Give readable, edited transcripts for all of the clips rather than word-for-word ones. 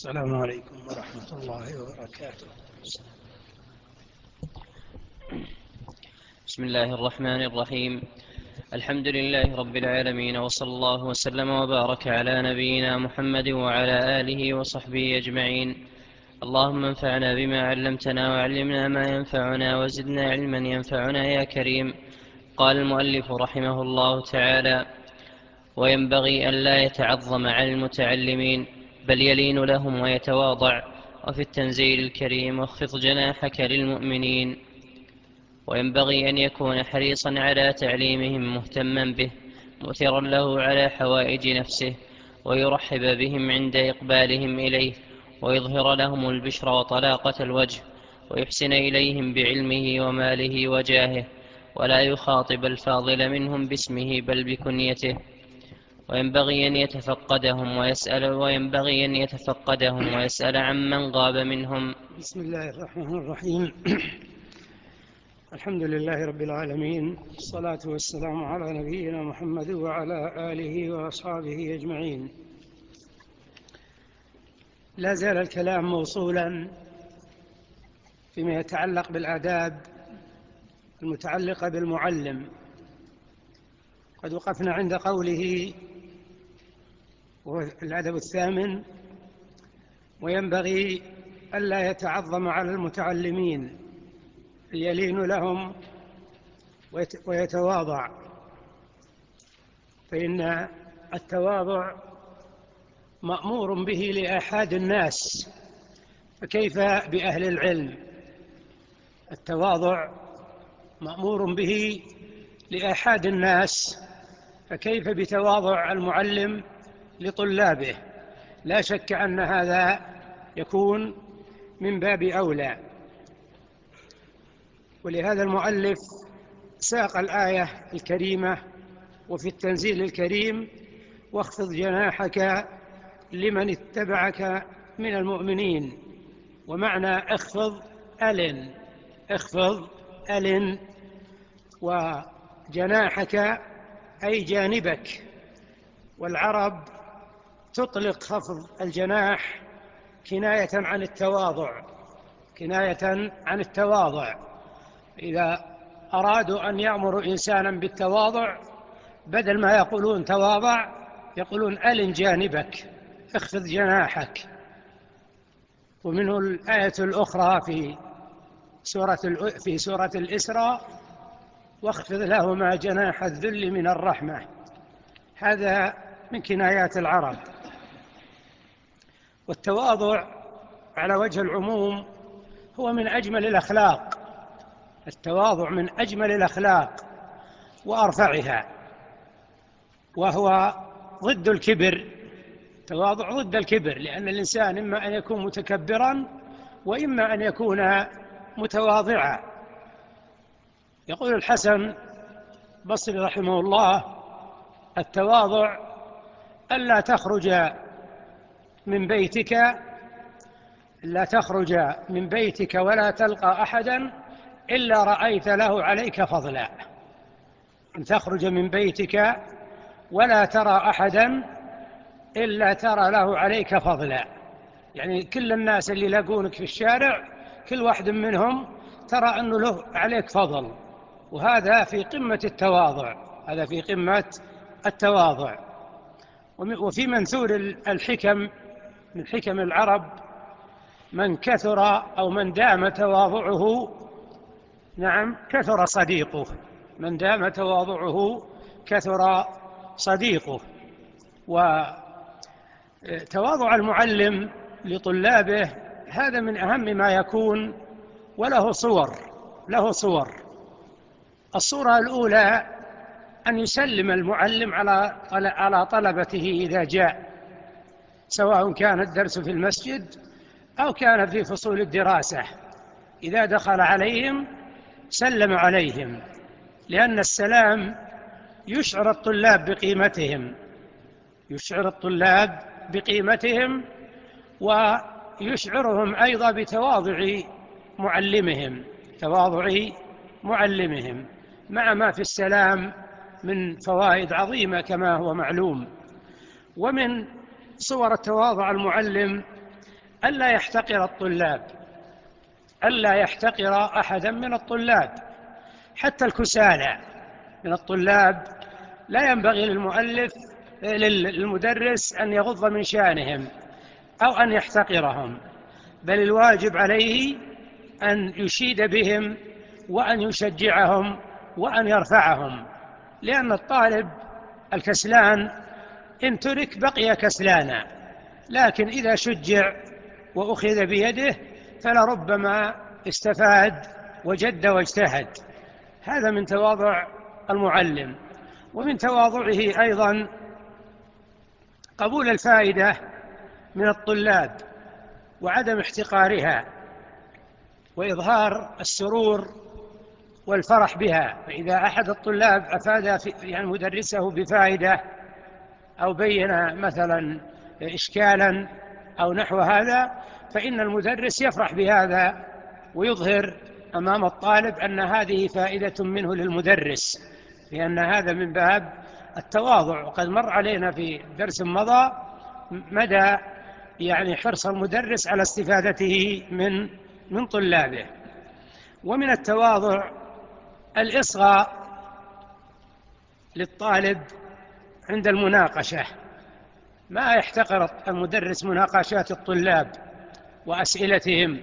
السلام عليكم ورحمة الله وبركاته. بسم الله الرحمن الرحيم. الحمد لله رب العالمين، وصلى الله وسلم وبارك على نبينا محمد وعلى آله وصحبه أجمعين. اللهم انفعنا بما علمتنا وعلمنا ما ينفعنا وزدنا علما ينفعنا يا كريم. قال المؤلف رحمه الله تعالى: وينبغي أن لا يتعظم على المتعلمين، بل يلين لهم ويتواضع. وفي التنزيل الكريم: واخفض جناحك للمؤمنين. وينبغي أن يكون حريصا على تعليمهم، مهتما به، مؤثرا له على حوائج نفسه، ويرحب بهم عند إقبالهم إليه، ويظهر لهم البشر وطلاقة الوجه، ويحسن إليهم بعلمه وماله وجاهه، ولا يخاطب الفاضل منهم باسمه بل بكنيته. وينبغي أن يتفقدهم ويسأل عمن غاب منهم. بسم الله الرحمن الرحيم. الحمد لله رب العالمين، الصلاة والسلام على نبينا محمد وعلى آله وأصحابه أجمعين. لا زال الكلام موصولا فيما يتعلق بالآداب المتعلقة بالمعلم. قد وقفنا عند قوله، والأدب الثامن: وينبغي ألا يتعظم على المتعلمين، يلين لهم ويتواضع. فإن التواضع مأمور به لآحاد الناس، فكيف بأهل العلم؟ التواضع مأمور به لآحاد الناس، فكيف بتواضع المعلم لطلابه؟ لا شك أن هذا يكون من باب أولى. ولهذا المؤلف ساق الآية الكريمة وفي التنزيل الكريم: واخفض جناحك لمن اتبعك من المؤمنين. ومعنى اخفض ألن، اخفض ألن، وجناحك أي جانبك. والعرب تطلق خفض الجناح كناية عن التواضع، كناية عن التواضع. إذا أرادوا أن يأمروا إنسانا بالتواضع، بدل ما يقولون تواضع يقولون ألن جانبك، اخفض جناحك. ومنه الآية الأخرى في سورة الإسراء: واخفض لهما جناح الذل من الرحمة. هذا من كنايات العرب. والتواضع على وجه العموم هو من أجمل الأخلاق. التواضع من أجمل الأخلاق وأرفعها، وهو ضد الكبر. التواضع ضد الكبر، لأن الإنسان إما أن يكون متكبرا وإما أن يكون متواضعا. يقول الحسن البصري رحمه الله: التواضع ألا تخرج من بيتك ولا تلقى أحدا إلا رأيت له عليك فضلا. أن تخرج من بيتك ولا ترى أحدا إلا ترى له عليك فضلا، يعني كل الناس اللي يلاقونك في الشارع كل واحد منهم ترى أنه له عليك فضل. وهذا في قمة التواضع، هذا في قمة التواضع. وفي منثور الحكم من حكم العرب: من كثر أو من دام تواضعه، نعم، كثر صديقه. من دام تواضعه كثر صديقه. وتواضع المعلم لطلابه هذا من أهم ما يكون، وله صور. الصورة الأولى: أن يسلم المعلم على طلبته إذا جاء، سواء كان الدرس في المسجد أو كان في فصول الدراسة. إذا دخل عليهم سلم عليهم، لأن السلام يشعر الطلاب بقيمتهم، ويشعرهم أيضا بتواضع معلمهم، مع ما في السلام من فوائد عظيمة كما هو معلوم. ومن صور التواضع المعلم ألا يحتقر الطلاب، ألا يحتقر أحدا من الطلاب، حتى الكسالى من الطلاب لا ينبغي للمدرس أن يغض من شأنهم أو أن يحتقرهم، بل الواجب عليه أن يشيد بهم وأن يشجعهم وأن يرفعهم، لأن الطالب الكسلان إن ترك بقي كسلانا، لكن إذا شجع وأخذ بيده فلربما استفاد وجد واجتهد. هذا من تواضع المعلم. ومن تواضعه أيضا قبول الفائدة من الطلاب وعدم احتقارها، وإظهار السرور والفرح بها. فإذا أحد الطلاب أفاد مدرسه بفائدة أو بين مثلا إشكالا أو نحو هذا، فإن المدرس يفرح بهذا ويظهر أمام الطالب أن هذه فائدة منه للمدرس، لأن هذا من باب التواضع. وقد مر علينا في درس مضى مدى حرص المدرس على استفادته من طلابه. ومن التواضع الإصغاء للطالب عند المناقشة، ما يحتقر المدرس مناقشات الطلاب وأسئلتهم،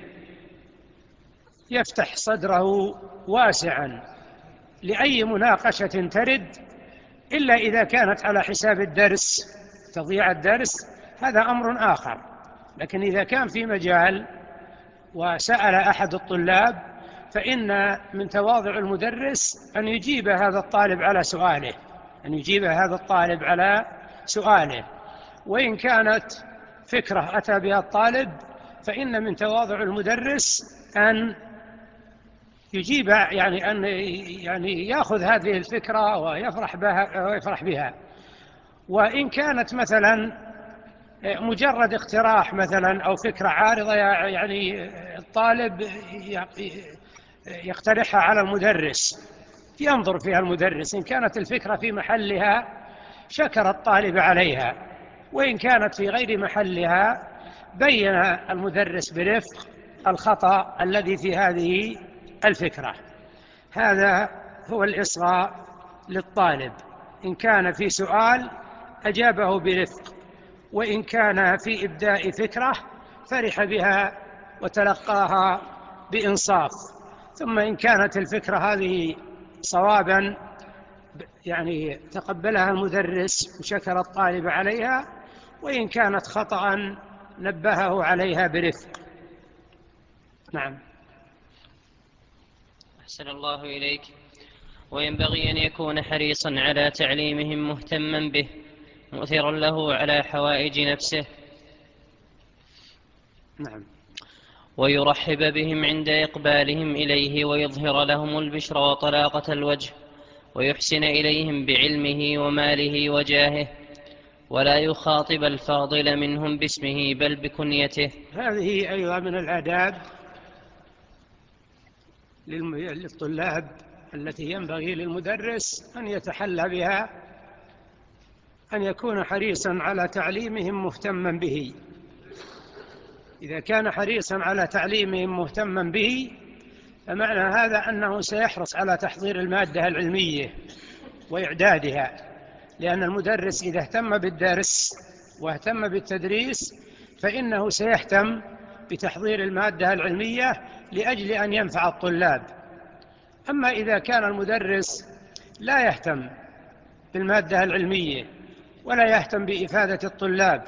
يفتح صدره واسعا لأي مناقشة ترد، إلا إذا كانت على حساب الدرس تضييع الدرس، هذا أمر آخر. لكن إذا كان في مجال وسأل أحد الطلاب فإن من تواضع المدرس أن يجيب هذا الطالب على سؤاله، وإن كانت فكرة أتى بها الطالب فإن من تواضع المدرس أن يجيب، أن يأخذ هذه الفكرة ويفرح بها. وإن كانت مثلا مجرد اقتراح مثلا أو فكرة عارضة الطالب يقترحها على المدرس، ينظر فيها المدرس، إن كانت الفكرة في محلها شكر الطالب عليها، وإن كانت في غير محلها بين المدرس برفق الخطأ الذي في هذه الفكرة. هذا هو الإصغاء للطالب. إن كان في سؤال أجابه برفق، وإن كان في إبداء فكرة فرح بها وتلقاها بإنصاف. ثم إن كانت الفكرة هذه صوابا تقبلها المدرس وشكر الطالب عليها، وإن كانت خطأ نبهه عليها برفق. نعم. أحسن الله إليك. وينبغي أن يكون حريصا على تعليمهم مهتما به مؤثرا له على حوائج نفسه. نعم. ويرحب بهم عند إقبالهم إليه، ويظهر لهم البشر وطلاقة الوجه، ويحسن إليهم بعلمه وماله وجاهه، ولا يخاطب الفاضل منهم باسمه بل بكنيته. هذه أيضا من الآداب للطلاب التي ينبغي للمدرس أن يتحلى بها، أن يكون حريصا على تعليمهم مهتما به. إذا كان حريصا على تعليمهم مهتما به فمعنى هذا أنه سيحرص على تحضير المادة العلمية وإعدادها، لأن المدرس إذا اهتم بالدرس واهتم بالتدريس فإنه سيهتم بتحضير المادة العلمية لأجل أن ينفع الطلاب. أما إذا كان المدرس لا يهتم بالمادة العلمية ولا يهتم بإفادة الطلاب،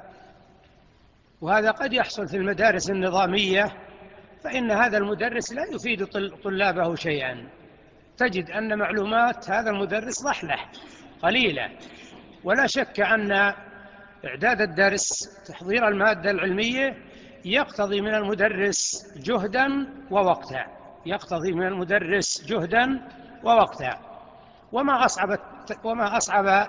وهذا قد يحصل في المدارس النظامية، فإن هذا المدرس لا يفيد طلابه شيئا. تجد أن معلومات هذا المدرس ضحلة قليلة. ولا شك أن إعداد الدرس تحضير المادة العلمية يقتضي من المدرس جهدا ووقتا. وما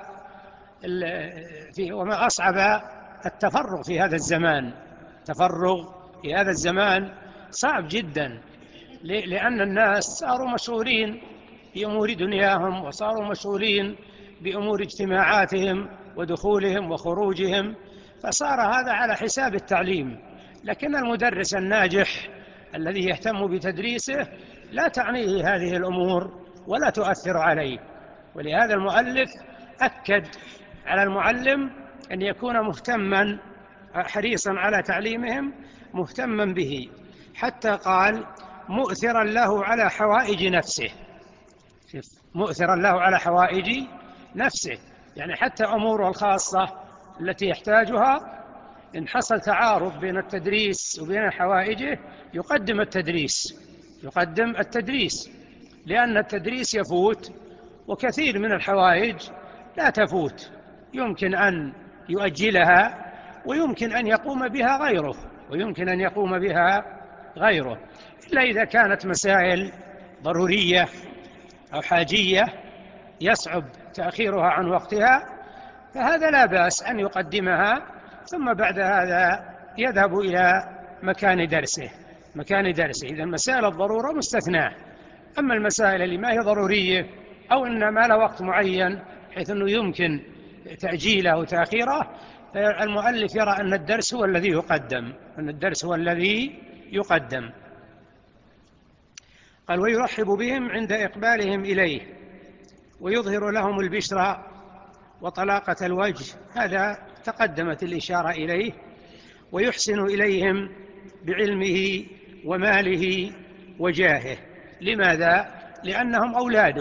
أصعب التفرغ في هذا الزمان. التفرغ في هذا الزمان صعب جدا، لأن الناس صاروا مشغولين بأمور دنياهم، وصاروا مشغولين بأمور اجتماعاتهم ودخولهم وخروجهم، فصار هذا على حساب التعليم. لكن المدرس الناجح الذي يهتم بتدريسه لا تعنيه هذه الأمور ولا تؤثر عليه. ولهذا المؤلف أكد على المعلم أن يكون مهتما حريصا على تعليمهم، مهتما به، حتى قال مؤثرا له على حوائج نفسه. مؤثرا له على حوائج نفسه، يعني حتى أموره الخاصة التي يحتاجها إن حصل تعارض بين التدريس وبين حوائجه يقدم التدريس، لأن التدريس يفوت وكثير من الحوائج لا تفوت، يمكن أن يؤجلها ويمكن أن يقوم بها غيره إلا إذا كانت مسائل ضرورية أو حاجية يصعب تأخيرها عن وقتها، فهذا لا بأس أن يقدمها ثم بعد هذا يذهب إلى مكان درسه. إذا مسائل الضرورة مستثناة. أما المسائل اللي ما هي ضرورية أو إن ما له وقت معين حيث أنه يمكن تأجيله وتأخيره، المؤلف يرى أن الدرس هو الذي يقدم. قال ويرحب بهم عند إقبالهم إليه ويظهر لهم البشرى وطلاقة الوجه، هذا تقدمت الإشارة إليه. ويحسن إليهم بعلمه وماله وجاهه. لماذا؟ لأنهم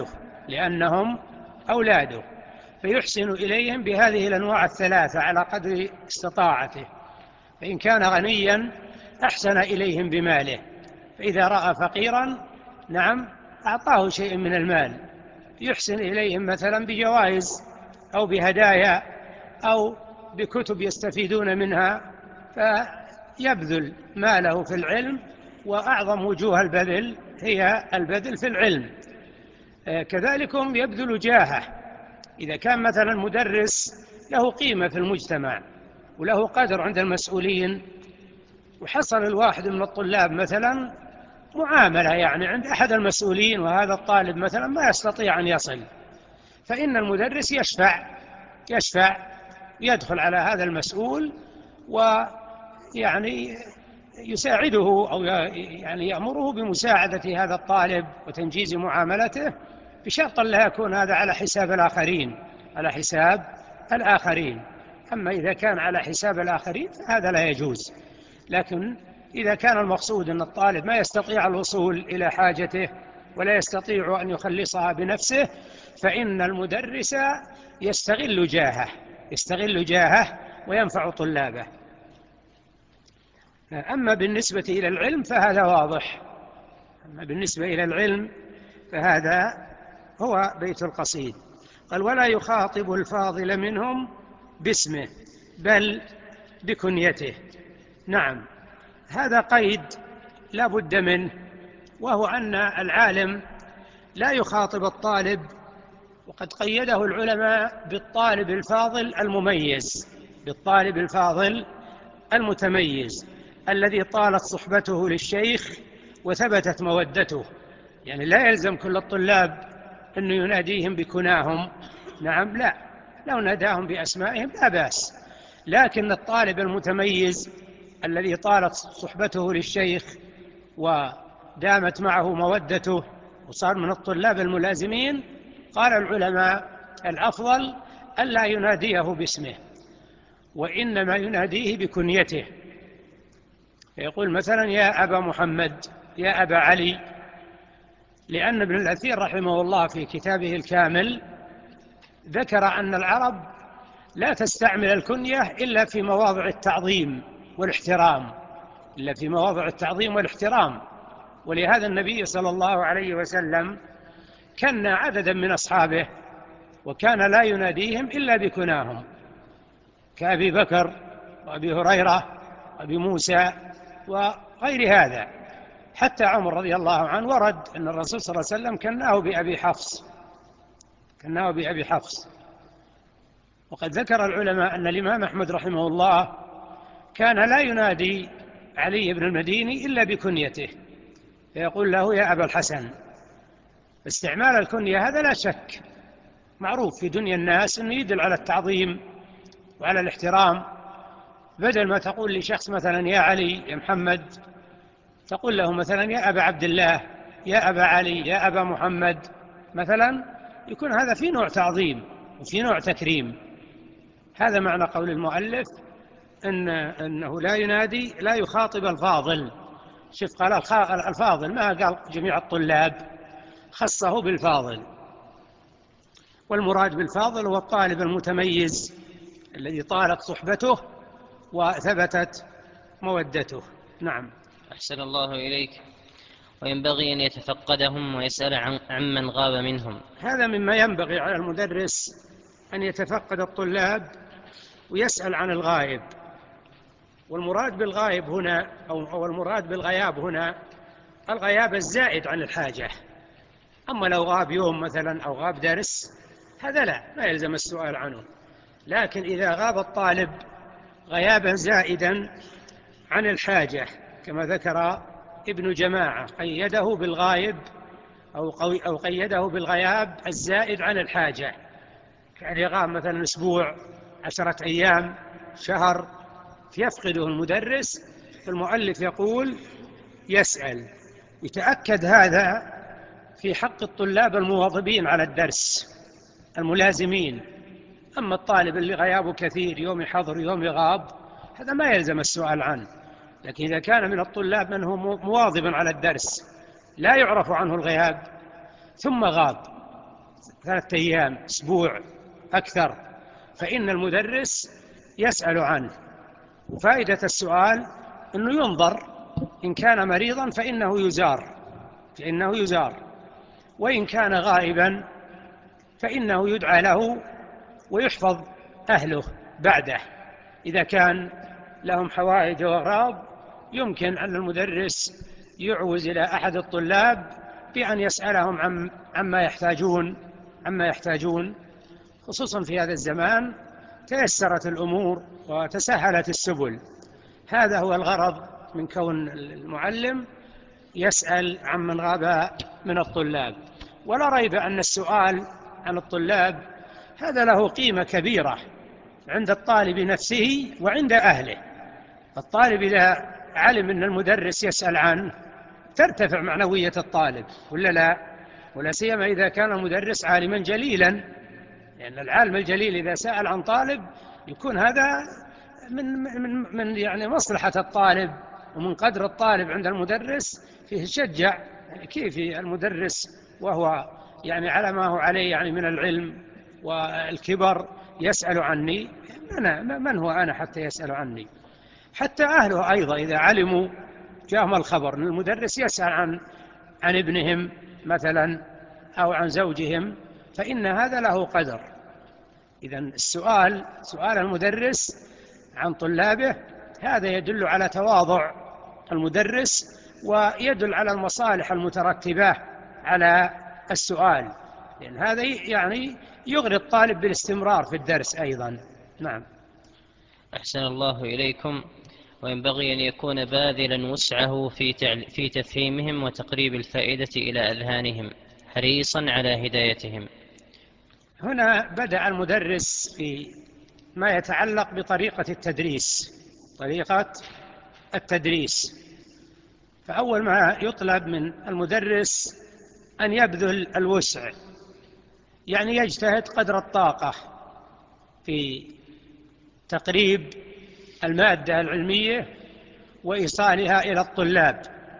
أولاده، فيحسن إليهم بهذه الأنواع الثلاثة على قدر استطاعته. فإن كان غنيا أحسن إليهم بماله، فإذا رأى فقيرا أعطاه شيء من المال. يحسن إليهم مثلا بجوائز أو بهدايا أو بكتب يستفيدون منها، فيبذل ماله في العلم، وأعظم وجوه البذل هي البذل في العلم. كذلك يبذل جاهه. إذا كان مثلا مدرس له قيمة في المجتمع وله قدر عند المسؤولين، وحصل الواحد من الطلاب مثلا معاملة يعني عند أحد المسؤولين وهذا الطالب مثلا ما يستطيع أن يصل، فإن المدرس يشفع يدخل على هذا المسؤول ويعني يساعده أو يعني يأمره بمساعدة هذا الطالب وتنجيز معاملته، بشرط لا يكون هذا على حساب الآخرين. أما إذا كان على حساب الآخرين فهذا لا يجوز. لكن إذا كان المقصود أن الطالب ما يستطيع الوصول إلى حاجته ولا يستطيع أن يخلصها بنفسه، فإن المدرس يستغل جاهه وينفع طلابه. أما بالنسبة إلى العلم فهذا واضح. فهذا هو بيت القصيد. قال ولا يخاطب الفاضل منهم باسمه بل بكنيته. نعم، هذا قيد لا بد منه، وهو أن العالم لا يخاطب الطالب، وقد قيده العلماء بالطالب الفاضل المتميز الذي طالت صحبته للشيخ وثبتت مودته. يعني لا يلزم كل الطلاب أنه يناديهم بكناهم، لا، لو ناداهم بأسمائهم لا بأس، لكن الطالب المتميز الذي طالت صحبته للشيخ ودامت معه مودته وصار من الطلاب الملازمين، قال العلماء الأفضل ألا يناديه باسمه، وإنما يناديه بكنيته. يقول مثلا يا أبا محمد، يا أبا علي، لأن ابن الأثير رحمه الله في كتابه الكامل ذكر أن العرب لا تستعمل الكنية إلا في مواضع التعظيم والاحترام، ولهذا النبي صلى الله عليه وسلم كان عددا من أصحابه وكان لا يناديهم إلا بكناهم، كأبي بكر وأبي هريرة وأبي موسى وغير هذا. حتى عمر رضي الله عنه ورد أن الرسول صلى الله عليه وسلم كناه بأبي حفص. وقد ذكر العلماء أن الإمام أحمد رحمه الله كان لا ينادي علي بن المديني إلا بكنيته، فيقول له يا أبا الحسن. استعمال الكنية هذا لا شك معروف في دنيا الناس أنه يدل على التعظيم وعلى الاحترام، بدل ما تقول لشخص مثلا يا علي يا محمد، تقول له مثلا يا أبا عبد الله، يا أبا علي، يا أبا محمد مثلا، يكون هذا في نوع تعظيم وفي نوع تكريم. هذا معنى قول المؤلف أنه لا ينادي، لا يخاطب الفاضل. شوف، قال الفاضل، ما قال جميع الطلاب، خصه بالفاضل. والمراد بالفاضل هو الطالب المتميز الذي طالت صحبته وثبتت مودته. نعم. أحسن الله إليك. وينبغي أن يتفقدهم ويسأل عمن غاب منهم. هذا مما ينبغي على المدرس، أن يتفقد الطلاب ويسأل عن الغائب. والمراد بالغائب هنا أو المراد بالغياب هنا الغياب الزائد عن الحاجة. أما لو غاب يوم مثلا أو غاب درس، هذا لا، ما يلزم السؤال عنه. لكن إذا غاب الطالب غيابا زائدا عن الحاجة، كما ذكر ابن جماعة، قيده بالغائب أو قيده بالغياب الزائد عن الحاجة، كان يغاب مثلا أسبوع، 10 أيام، شهر، يفقده المدرس، فالمؤلف يقول يسأل. يتأكد هذا في حق الطلاب المواظبين على الدرس الملازمين. أما الطالب اللي غيابه كثير، يوم يحضر يوم يغاب، هذا ما يلزم السؤال عنه. لكن إذا كان من الطلاب من هو مواظب على الدرس لا يعرف عنه الغياب، ثم غاب 3 أيام، أسبوع، أكثر، فإن المدرس يسأل عنه. وفائدة السؤال أنه ينظر، إن كان مريضا فإنه يزار، وإن كان غائبا فإنه يدعى له ويحفظ أهله بعده. إذا كان لهم حوائج وأغراض، يمكن أن المدرس يعوز إلى أحد الطلاب بأن يسألهم عما يحتاجون، خصوصا في هذا الزمان تيسرت الأمور وتسهلت السبل. هذا هو الغرض من كون المعلم يسأل عمن غاب من الطلاب. ولا ريب أن السؤال عن الطلاب هذا له قيمة كبيرة عند الطالب نفسه وعند أهله. الطالب إذا علم أن المدرس يسأل عنه ترتفع معنوية الطالب، ولا لا؟ ولا سيما إذا كان المدرس عالما جليلا، لأن العالم الجليل إذا سأل عن طالب يكون هذا من يعني مصلحة الطالب ومن قدر الطالب عند المدرس، فيه شجع. كيف المدرس وهو يعني على ما هو عليه يعني من العلم والكبر يسأل عني؟ من هو أنا حتى يسأل عني؟ حتى أهله أيضا إذا علموا جاءهم الخبر أن المدرس يسأل عن ابنهم مثلا أو عن زوجهم، فإن هذا له قدر. إذن سؤال المدرس عن طلابه هذا يدل على تواضع المدرس، ويدل على المصالح المترتبة على السؤال، لأن هذا يعني يغري الطالب بالاستمرار في الدرس أيضا. نعم. أحسن الله إليكم. وينبغي أن يكون باذلا وسعه في تفهيمهم وتقريب الفائدة إلى أذهانهم، حريصا على هدايتهم. هنا بدأ المدرس في ما يتعلق بطريقة التدريس. فأول ما يطلب من المدرس أن يبذل الوسع، يعني يجتهد قدر الطاقة في تقريب المادة العلمية وإيصالها إلى الطلاب،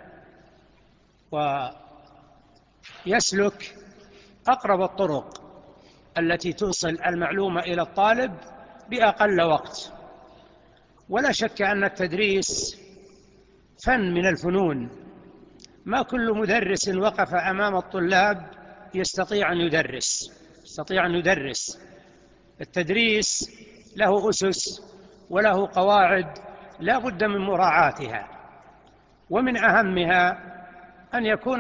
ويسلك أقرب الطرق التي توصل المعلومة إلى الطالب بأقل وقت. ولا شك أن التدريس فن من الفنون، ما كل مدرس وقف أمام الطلاب يستطيع أن يدرس. التدريس له أسس وله قواعد لا بد من مراعاتها، ومن أهمها أن يكون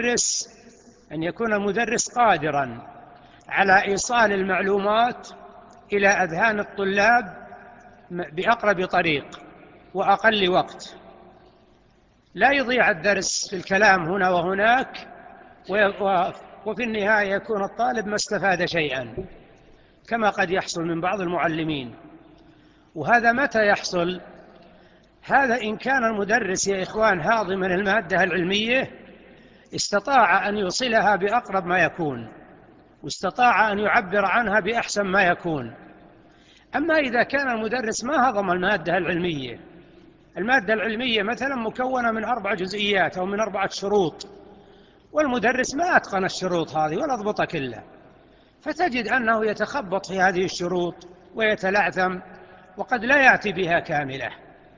المدرس قادرا على إيصال المعلومات إلى أذهان الطلاب بأقرب طريق وأقل وقت، لا يضيع الدرس في الكلام هنا وهناك وفي النهاية يكون الطالب ما استفاد شيئا، كما قد يحصل من بعض المعلمين. وهذا متى يحصل؟ هذا إن كان المدرس يا إخوان هاضما المادة العلمية استطاع أن يوصلها بأقرب ما يكون، واستطاع أن يعبر عنها بأحسن ما يكون. أما إذا كان المدرس ما هضم المادة العلمية، المادة العلمية مثلا مكونة من 4 جزئيات أو من 4 شروط، والمدرس ما أتقن الشروط هذه ولا ضبطها كلها، فتجد أنه يتخبط في هذه الشروط ويتلعثم وقد لا يأتي بها كاملة.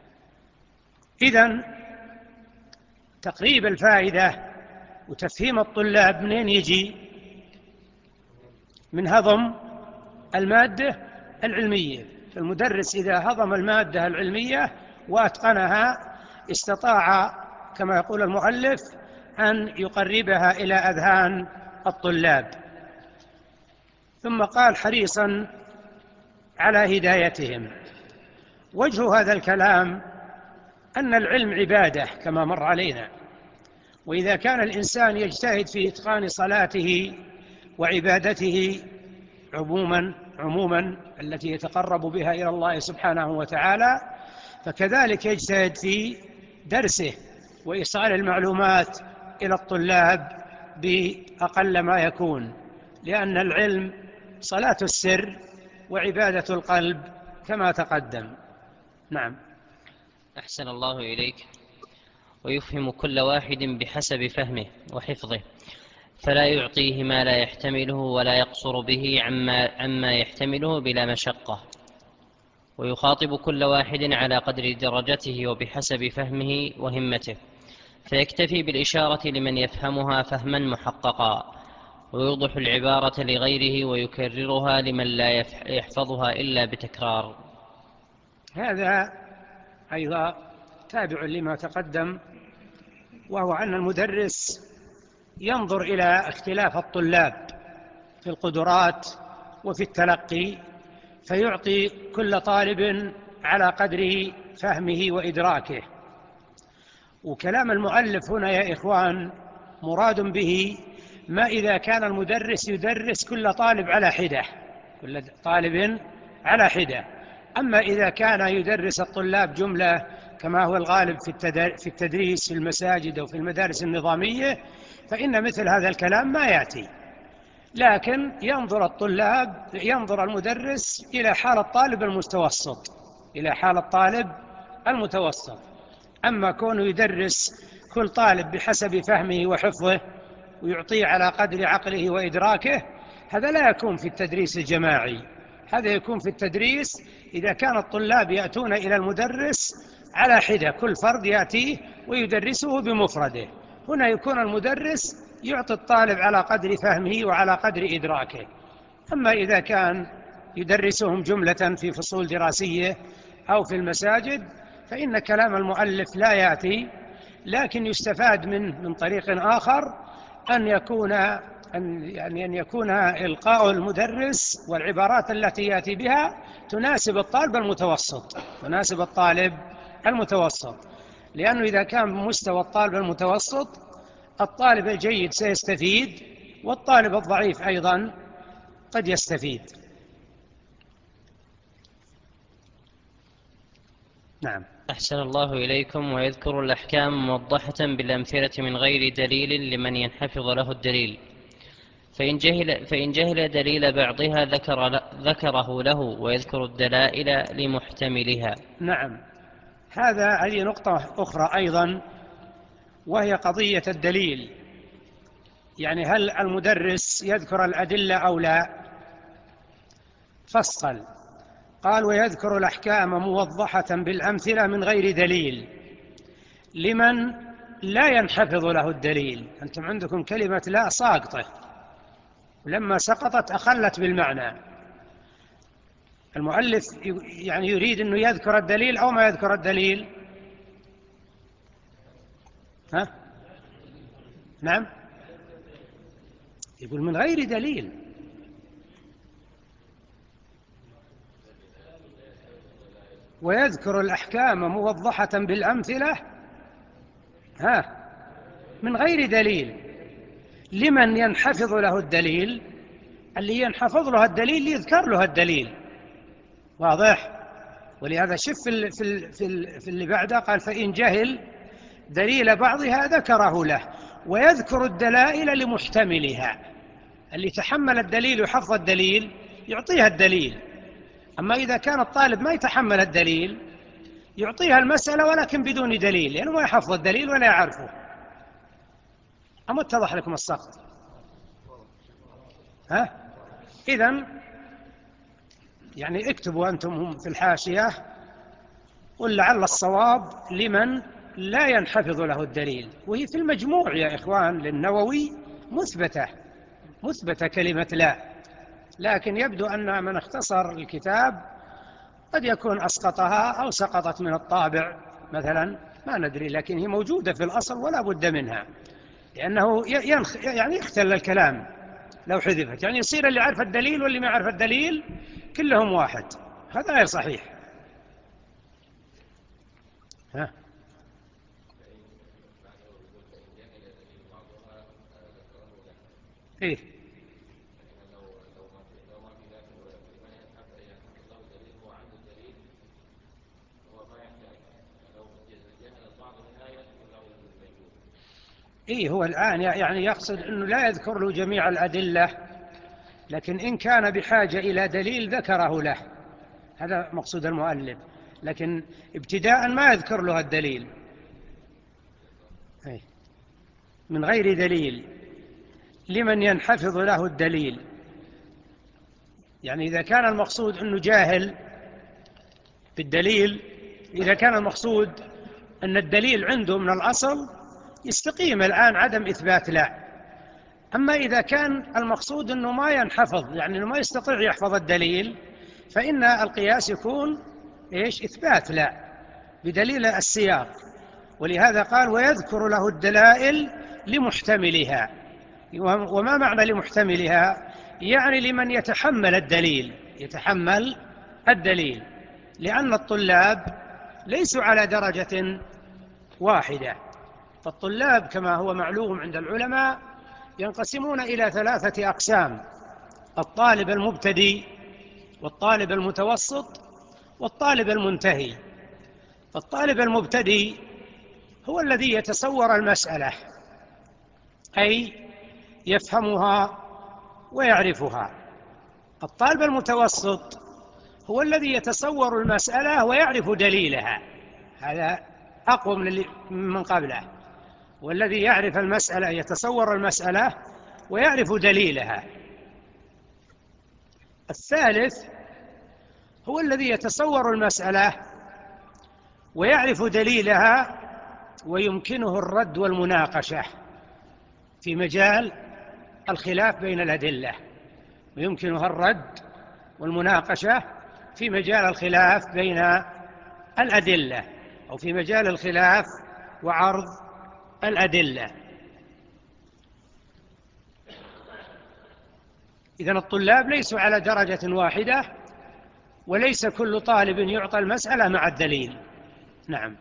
إذن تقريب الفائدة وتفهيم الطلاب منين يجي؟ من هضم المادة العلمية. فالمدرس إذا هضم المادة العلمية وأتقنها استطاع كما يقول المؤلف أن يقربها إلى أذهان الطلاب. ثم قال حريصا على هدايتهم. وجه هذا الكلام أن العلم عبادة كما مر علينا، وإذا كان الإنسان يجتهد في إتقان صلاته وعبادته عموما التي يتقرب بها إلى الله سبحانه وتعالى، فكذلك يجتهد في درسه وإيصال المعلومات إلى الطلاب بأقل ما يكون، لأن العلم صلاة السر وعبادة القلب كما تقدم. نعم. أحسن الله إليك. ويفهم كل واحد بحسب فهمه وحفظه، فلا يعطيه ما لا يحتمله ولا يقصر به عما يحتمله بلا مشقة، ويخاطب كل واحد على قدر درجته وبحسب فهمه وهمته، فيكتفي بالإشارة لمن يفهمها فهما محققا، ويوضح العبارة لغيره ويكررها لمن لا يحفظها إلا بتكرار. هذا أيضا تابع لما تقدم، وهو أن المدرس ينظر إلى اختلاف الطلاب في القدرات وفي التلقي، فيعطي كل طالب على قدر فهمه وإدراكه. وكلام المؤلف هنا يا إخوان مراد به ما إذا كان المدرس يدرس كل طالب على حدة، كل طالب على حدة. أما إذا كان يدرس الطلاب جملة كما هو الغالب في التدريس في المساجد أو في المدارس النظامية، فإن مثل هذا الكلام ما يأتي. لكن ينظر المدرس إلى حال الطالب المتوسط، إلى حال الطالب المتوسط. أما كونه يدرس كل طالب بحسب فهمه وحفظه ويعطيه على قدر عقله وإدراكه، هذا لا يكون في التدريس الجماعي. هذا يكون في التدريس إذا كان الطلاب يأتون إلى المدرس على حدة، كل فرد يأتيه ويدرسه بمفرده. هنا يكون المدرس يعطي الطالب على قدر فهمه وعلى قدر إدراكه. أما إذا كان يدرسهم جملة في فصول دراسية أو في المساجد فإن كلام المؤلف لا يأتي، لكن يستفاد منه من طريق آخر أن يكون إلقاء المدرس والعبارات التي يأتي بها تناسب الطالب المتوسط، تناسب الطالب المتوسط. لأنه إذا كان بمستوى الطالب المتوسط الطالب الجيد سيستفيد، والطالب الضعيف أيضا قد يستفيد. نعم. أحسن الله إليكم. ويذكر الأحكام موضحة بالأمثلة من غير دليل لمن ينحفظ له الدليل، فإن جهل دليل بعضها ذكره له، ويذكر الدلائل لمحتملها. نعم. هذه نقطة أخرى أيضا، وهي قضية الدليل. يعني هل المدرس يذكر الأدلة أو لا؟ فصل قال ويذكر الأحكام موضحة بالأمثلة من غير دليل لمن لا ينحفظ له الدليل. أنتم عندكم كلمة لا ساقطة، ولما سقطت أخلت بالمعنى. المؤلف يعني يريد أنه يذكر الدليل أو ما يذكر الدليل؟ نعم، يقول من غير دليل. ويذكر الأحكام موضحة بالأمثلة من غير دليل لمن ينحفظ له الدليل. اللي ينحفظ له الدليل يذكر له الدليل، واضح؟ ولهذا شف في اللي بعده قال فإن جهل دليل بعضها ذكره له ويذكر الدلائل لمحتملها. اللي تحمل الدليل وحفظ الدليل يعطيها الدليل. أما إذا كان الطالب ما يتحمل الدليل يعطيها المسألة ولكن بدون دليل، لأنه ما يحفظ الدليل ولا يعرفه. أما اتضح لكم السقط؟ إذن يعني اكتبوا أنتم في الحاشية قل لعل الصواب لمن لا ينحفظ له الدليل، وهي في المجموع يا إخوان للنووي مثبتة كلمة لا، لكن يبدو أن من اختصر الكتاب قد يكون أسقطها أو سقطت من الطابع مثلا، ما ندري، لكن هي موجودة في الأصل ولا بد منها، لأنه يعني يختل الكلام لو حذفت، يعني يصير اللي يعرف الدليل واللي ما يعرف الدليل كلهم واحد، هذا غير صحيح. إيه؟ إيه هو الآن يعني يقصد أنه لا يذكر له جميع الأدلة، لكن إن كان بحاجة إلى دليل ذكره له، هذا مقصود المؤلف، لكن ابتداء ما يذكر له الدليل من غير دليل لمن ينحفظ له الدليل. يعني إذا كان المقصود أنه جاهل بالدليل، إذا كان المقصود أن الدليل عنده من الأصل يستقيم الآن عدم إثبات لا. أما إذا كان المقصود أنه ما ينحفظ، يعني أنه ما يستطيع يحفظ الدليل، فإن القياس يكون إثبات لا بدليل السياق. ولهذا قال ويذكر له الدلائل لمحتملها. وما معنى لمحتملها؟ يعني لمن يتحمل الدليل، لأن الطلاب ليسوا على درجة واحدة، فالطلاب كما هو معلوم عند العلماء ينقسمون إلى 3 أقسام: الطالب المبتدئ، والطالب المتوسط، والطالب المنتهي. فالطالب المبتدئ هو الذي يتصور المسألة، أي يفهمها ويعرفها. الطالب المتوسط هو الذي يتصور المسألة ويعرف دليلها، هذا أقوى من قبله، والذي يعرف المسألة يتصور المسألة ويعرف دليلها. الثالث هو الذي يتصور المسألة ويعرف دليلها ويمكنه الرد والمناقشة في مجال الخلاف بين الأدلة، ويمكنها الرد والمناقشة في مجال الخلاف بين الأدلة، أو في مجال الخلاف وعرض الأدلة. إذن الطلاب ليسوا على درجة واحدة، وليس كل طالب يعطى المسألة مع الدليل. نعم.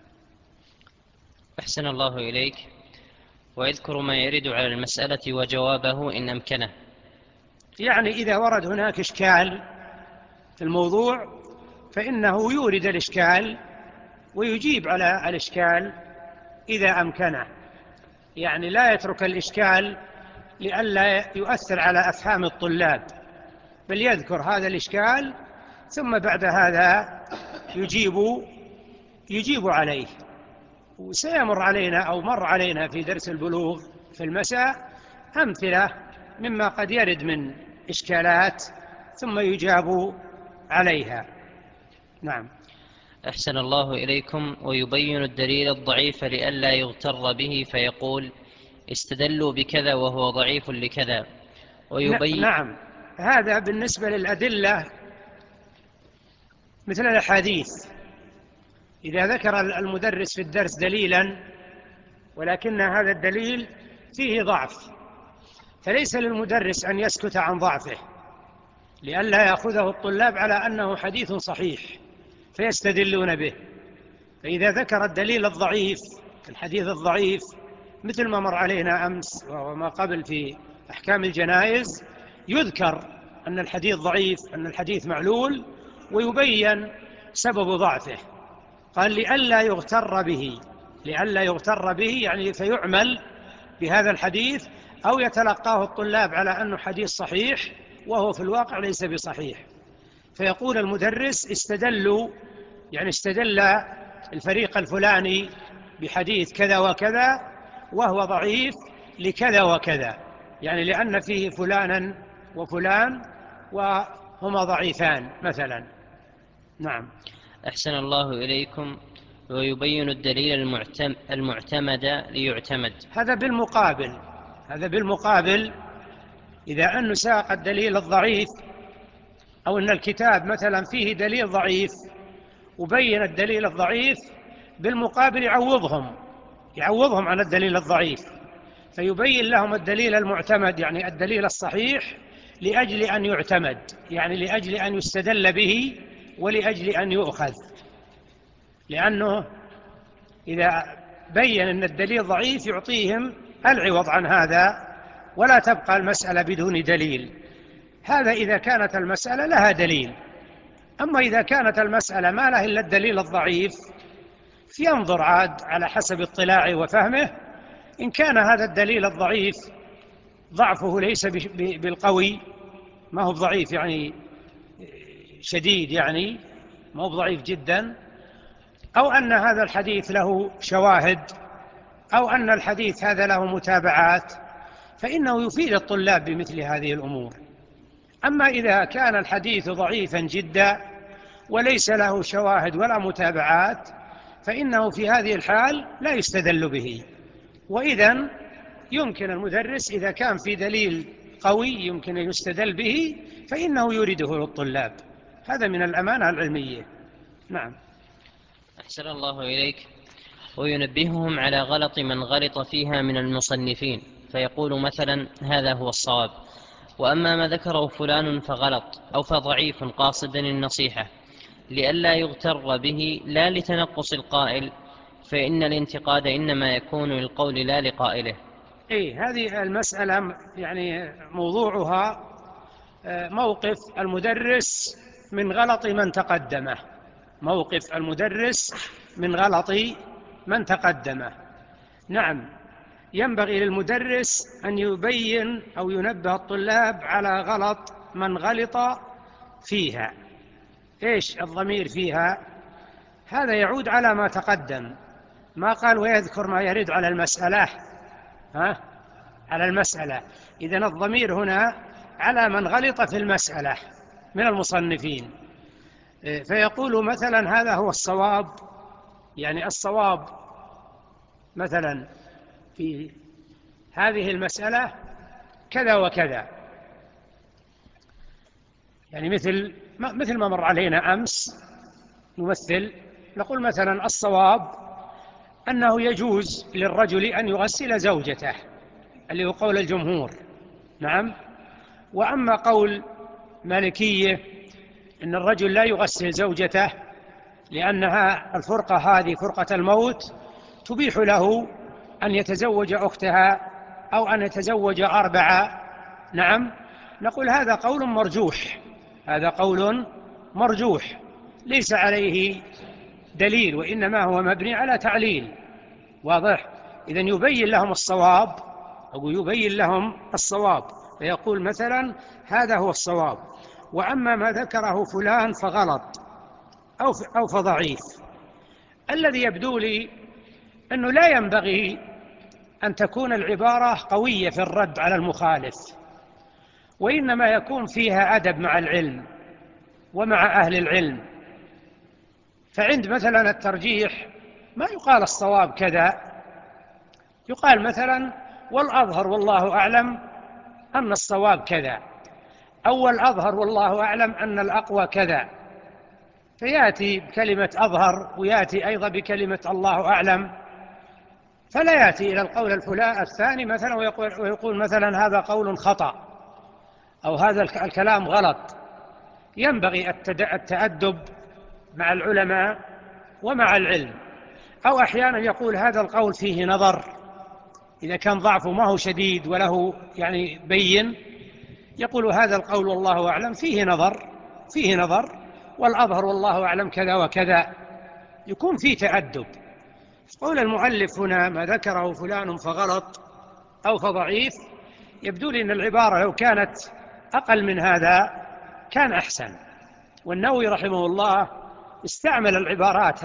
أحسن الله إليك. ويذكر ما يرد على المسألة وجوابه إن أمكنه. يعني إذا ورد هناك إشكال في الموضوع فإنه يورد الإشكال ويجيب على الإشكال إذا أمكنه، يعني لا يترك الإشكال لئلا يؤثر على أفهام الطلاب، بل يذكر هذا الإشكال ثم بعد هذا يجيب عليه. وسيمر علينا أو مر علينا في درس البلوغ في المساء أمثلة مما قد يرد من إشكالات ثم يجاب عليها. نعم. أحسن الله إليكم. ويبين الدليل الضعيف لئلا يغتر به فيقول استدلوا بكذا وهو ضعيف لكذا. نعم، هذا بالنسبة للأدلة مثل الأحاديث. إذا ذكر المدرس في الدرس دليلا ولكن هذا الدليل فيه ضعف، فليس للمدرس أن يسكت عن ضعفه لئلا يأخذه الطلاب على أنه حديث صحيح فيستدلون به. فإذا ذكر الدليل الضعيف، الحديث الضعيف، مثل ما مر علينا أمس وما قبل في أحكام الجنائز، يذكر أن الحديث ضعيف، أن الحديث معلول، ويبين سبب ضعفه؟ قال لئلا يغتر به، لئلا يغتر به يعني فيعمل بهذا الحديث أو يتلقاه الطلاب على أنه حديث صحيح وهو في الواقع ليس بصحيح. فيقول المدرس استدل الفريق الفلاني بحديث كذا وكذا وهو ضعيف لكذا وكذا، يعني لأن فيه فلانا وفلان وهما ضعيفان مثلا. نعم. أحسن الله إليكم. ويبين الدليل المعتمد ليعتمد. هذا بالمقابل إذا أنه ساق الدليل الضعيف أو أن الكتاب مثلا فيه دليل ضعيف وبين الدليل الضعيف، بالمقابل يعوضهم عن الدليل الضعيف، فيبين لهم الدليل المعتمد يعني الدليل الصحيح لأجل أن يعتمد، يعني لأجل أن يستدل به ولأجل أن يؤخذ. لأنه إذا بين أن الدليل ضعيف يعطيهم العوض عن هذا ولا تبقى المسألة بدون دليل. هذا إذا كانت المسألة لها دليل. أما إذا كانت المسألة ما لها إلا الدليل الضعيف فينظر عاد على حسب اطلاعه وفهمه، إن كان هذا الدليل الضعيف ضعفه ليس بالقوي، ما هو ضعيف يعني شديد، يعني ما هو ضعيف جدا، أو أن هذا الحديث له شواهد، أو أن الحديث هذا له متابعات، فإنه يفيد الطلاب بمثل هذه الأمور. أما إذا كان الحديث ضعيفا جدا وليس له شواهد ولا متابعات فإنه في هذه الحال لا يستدل به. وإذن يمكن المدرس إذا كان في دليل قوي يمكن أن يستدل به فإنه يورده للطلاب. هذا من الأمانة العلمية. نعم. أحسن الله إليك. وينبههم على غلط من غلط فيها من المصنفين، فيقول مثلا هذا هو الصواب، وأما ما ذكره فلان فغلط أو فضعيف قاصدا النصيحة، لئلا يغتر به لا لتنقص القائل، فإن الانتقاد إنما يكون للقول لا لقائله. هذه المسألة يعني موضوعها موقف المدرس من غلط من تقدمه، موقف المدرس من غلط من تقدمه. نعم، ينبغي للمدرس أن يبين أو ينبه الطلاب على غلط من غلط فيها. إيش الضمير فيها؟ هذا يعود على ما تقدم، ما قال ويذكر ما يرد على المسألة، على المسألة. إذن الضمير هنا على من غلط في المسألة من المصنفين، فيقول مثلا هذا هو الصواب، يعني الصواب مثلا في هذه المسألة كذا وكذا، يعني مثل ما مر علينا أمس نقول مثلا الصواب أنه يجوز للرجل أن يغسل زوجته، اللي هو قول الجمهور. نعم. وأما قول مالكية إن الرجل لا يغسل زوجته لأنها الفرقة هذه فرقة الموت تبيح له أن يتزوج أختها أو أن يتزوج 4. نعم. نقول هذا قول مرجوح، هذا قول مرجوح ليس عليه دليل، وإنما هو مبني على تعليل. واضح؟ إذن يبين لهم الصواب أو يبين لهم الصواب، فيقول مثلا هذا هو الصواب، وأما ما ذكره فلان فغلط أو فضعيف. الذي يبدو لي أنه لا ينبغي أن تكون العبارة قوية في الرد على المخالف، وإنما يكون فيها أدب مع العلم ومع أهل العلم. فعند مثلا الترجيح ما يقال الصواب كذا، يقال مثلا والأظهر والله أعلم أن الصواب كذا، أو الأظهر والله أعلم أن الأقوى كذا، فيأتي بكلمة أظهر ويأتي أيضا بكلمة الله أعلم، فلا يأتي إلى القول الثاني مثلا ويقول مثلا هذا قول خطأ أو هذا الكلام غلط. ينبغي التأدب مع العلماء ومع العلم. أو أحيانا يقول هذا القول فيه نظر، إذا كان ضعفه ما هو شديد وله يعني بين، يقول هذا القول والله أعلم فيه نظر، والأظهر والله أعلم كذا وكذا، يكون في تأدب. قول المؤلف هنا ما ذكره فلان فغلط أو فضعيف، يبدو لي أن العبارة لو كانت أقل من هذا كان أحسن. والنووي رحمه الله استعمل العبارات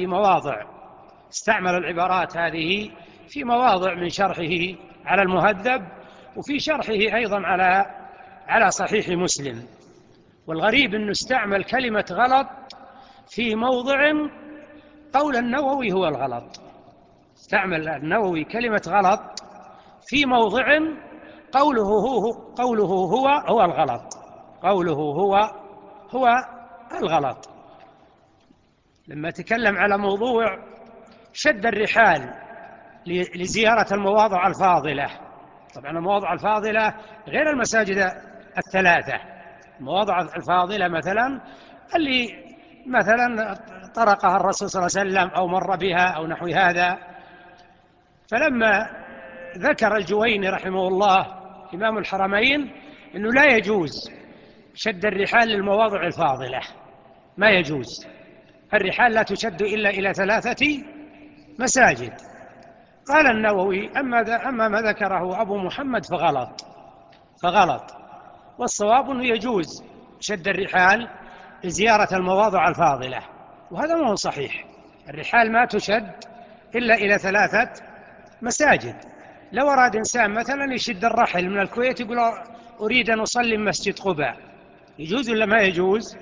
هذه في مواضع من شرحه على المهذب، وفي شرحه أيضا على صحيح مسلم. والغريب أنه استعمل كلمة غلط في موضع قول النووي هو الغلط. استعمل النووي كلمة غلط في موضع قوله هو الغلط. قوله هو الغلط لما تكلم على موضوع شد الرحال لزيارة المواضع الفاضلة. طبعا المواضع الفاضلة غير المساجد الثلاثة. المواضع الفاضلة مثلا اللي مثلا طرقها الرسول صلى الله عليه وسلم أو مر بها أو نحو هذا. فلما ذكر الجويني رحمه الله إمام الحرمين أنه لا يجوز شد الرحال للمواضع الفاضلة، ما يجوز، الرحال لا تشد إلا إلى 3 مساجد. قال النووي أما ما ذكره أبو محمد فغلط، والصواب أنه يجوز شد الرحال لزيارة المواضع الفاضلة، وهذا ما هو صحيح. الرحال ما تشد إلا إلى 3 مساجد. لو أراد إنسان مثلا يشد الرحل من الكويت يقول أريد أن أصلي مسجد قباء، يجوز ولا ما يجوز؟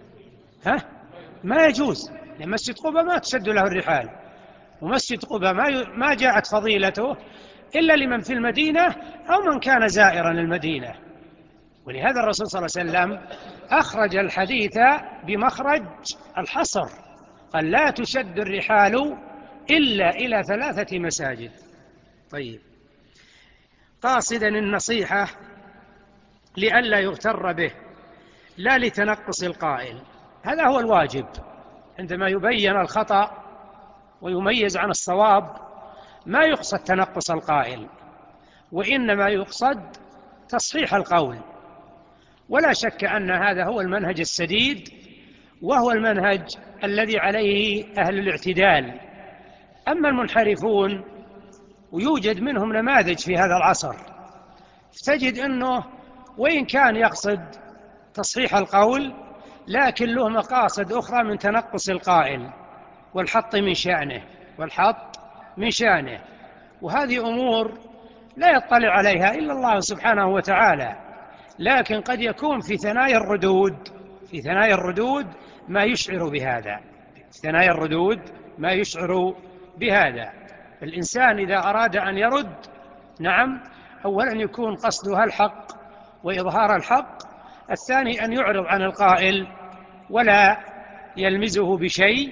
ما يجوز، لأن مسجد قباء ما تشد له الرحال، ومسجد قباء ما جاءت فضيلته إلا لمن في المدينة أو من كان زائرا المدينة. ولهذا الرسول صلى الله عليه وسلم أخرج الحديث بمخرج الحصر، قال لا تشد الرحال إلا إلى 3 مساجد. طيب، قاصدا النصيحة لئلا يغتر به لا لتنقص القائل. هذا هو الواجب عندما يبين الخطأ ويميز عن الصواب، ما يقصد تنقص القائل، وإنما يقصد تصحيح القول. ولا شك أن هذا هو المنهج السديد، وهو المنهج الذي عليه أهل الاعتدال. أما المنحرفون، ويوجد منهم نماذج في هذا العصر، تجد أنه وإن كان يقصد تصحيح القول لكن له مقاصد أخرى من تنقص القائل والحط من شأنه. وهذه أمور لا يطلع عليها إلا الله سبحانه وتعالى، لكن قد يكون في ثنايا الردود ما يشعر بهذا. الإنسان إذا أراد أن يرد، نعم، أولا يكون قصدها الحق وإظهار الحق، الثاني أن يعرض عن القائل ولا يلمزه بشيء،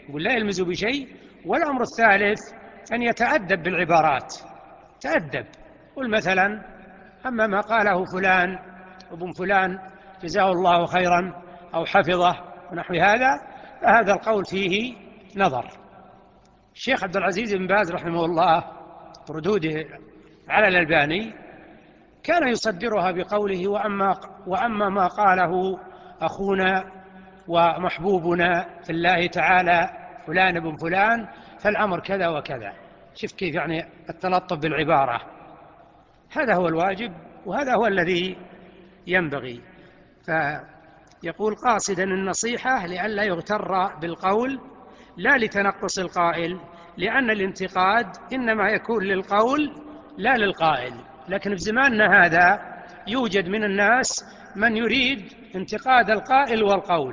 والأمر الثالث أن يتأدب بالعبارات. قل مثلا أما ما قاله فلان ابن فلان جزاه الله خيرا أو حفظه ونحو هذا، فهذا القول فيه نظر. الشيخ عبد العزيز بن باز رحمه الله ردوده على الألباني كان يصدرها بقوله وأما ما قاله أخونا ومحبوبنا في الله تعالى فلان ابن فلان فالأمر كذا وكذا. شوف كيف يعني التلطف بالعبارة. هذا هو الواجب، وهذا هو الذي ينبغي. فيقول قاصدا النصيحة لئلا يغتر بالقول لا لتنقص القائل، لأن الانتقاد إنما يكون للقول لا للقائل. لكن في زماننا هذا يوجد من الناس من يريد انتقاد القائل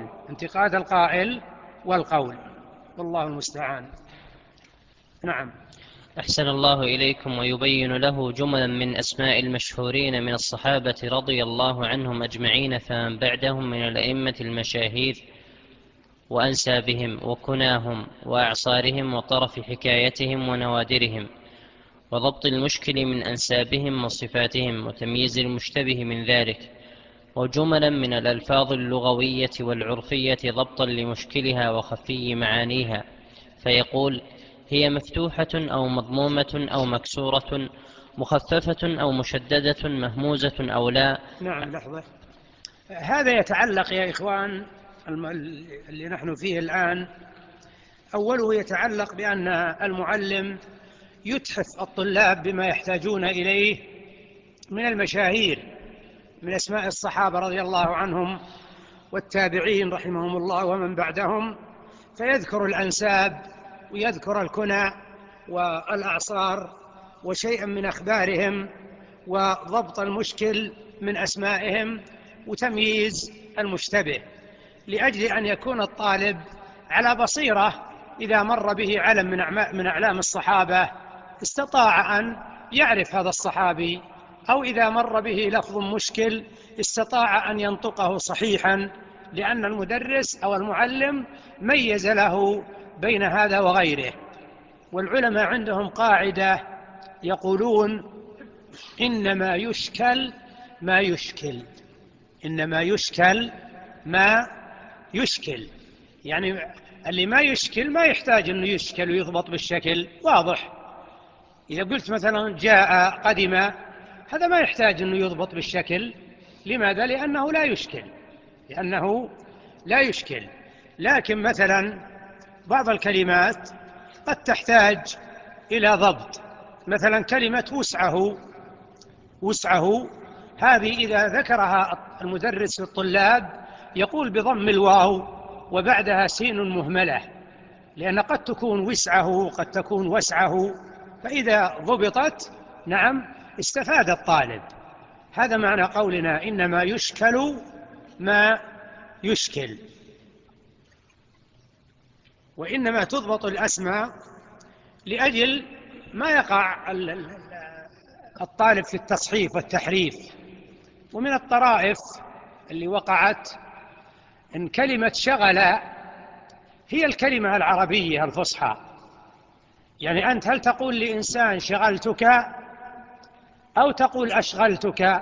والقول، والله المستعان. نعم. أحسن الله إليكم. ويبين له جملا من أسماء المشهورين من الصحابة رضي الله عنهم أجمعين فمن بعدهم من الأئمة المشاهير وأنسابهم وكناهم وأعصارهم وطرف حكايتهم ونوادرهم، وضبط المشكل من أنسابهم وصفاتهم، وتمييز المشتبه من ذلك، وجملا من الألفاظ اللغوية والعرفية ضبطا لمشكلها وخفي معانيها، فيقول هي مفتوحة أو مضمومة أو مكسورة، مخففة أو مشددة، مهموزة أو لا. نعم، لحظة. هذا يتعلق يا إخوان اللي نحن فيه الآن أوله يتعلق بأن المعلم يتحف الطلاب بما يحتاجون إليه من المشاهير من أسماء الصحابة رضي الله عنهم والتابعين رحمهم الله ومن بعدهم، فيذكر الأنساب ويذكر الكنى والأعصار وشيئا من أخبارهم وضبط المشكل من أسمائهم وتمييز المشتبه، لأجل أن يكون الطالب على بصيرة إذا مر به علم من أعلام الصحابة استطاع أن يعرف هذا الصحابي، أو إذا مر به لفظ مشكل استطاع أن ينطقه صحيحا، لأن المدرس أو المعلم ميز له بين هذا وغيره. والعلماء عندهم قاعدة يقولون إنما يشكل ما يشكل، إنما يشكل ما يشكل، يعني اللي ما يشكل ما يحتاج أنه يشكل ويضبط بالشكل واضح. إذا قلت مثلا جاء قدم، هذا ما يحتاج أنه يضبط بالشكل. لماذا؟ لأنه لا يشكل. لكن مثلا بعض الكلمات قد تحتاج إلى ضبط، مثلا كلمة وسعه هذه إذا ذكرها المدرس للطلاب يقول بضم الواو وبعدها سين مهملة، لأن قد تكون وسعه قد تكون وسعه، فإذا ضبطت نعم استفاد الطالب. هذا معنى قولنا إنما يشكل ما يشكل. وإنما تضبط الأسماء لأجل ما يقع الطالب في التصحيف والتحريف. ومن الطرائف اللي وقعت إن كلمة شغل هي الكلمة العربية الفصحى، يعني أنت هل تقول لإنسان شغلتك أو تقول أشغلتك؟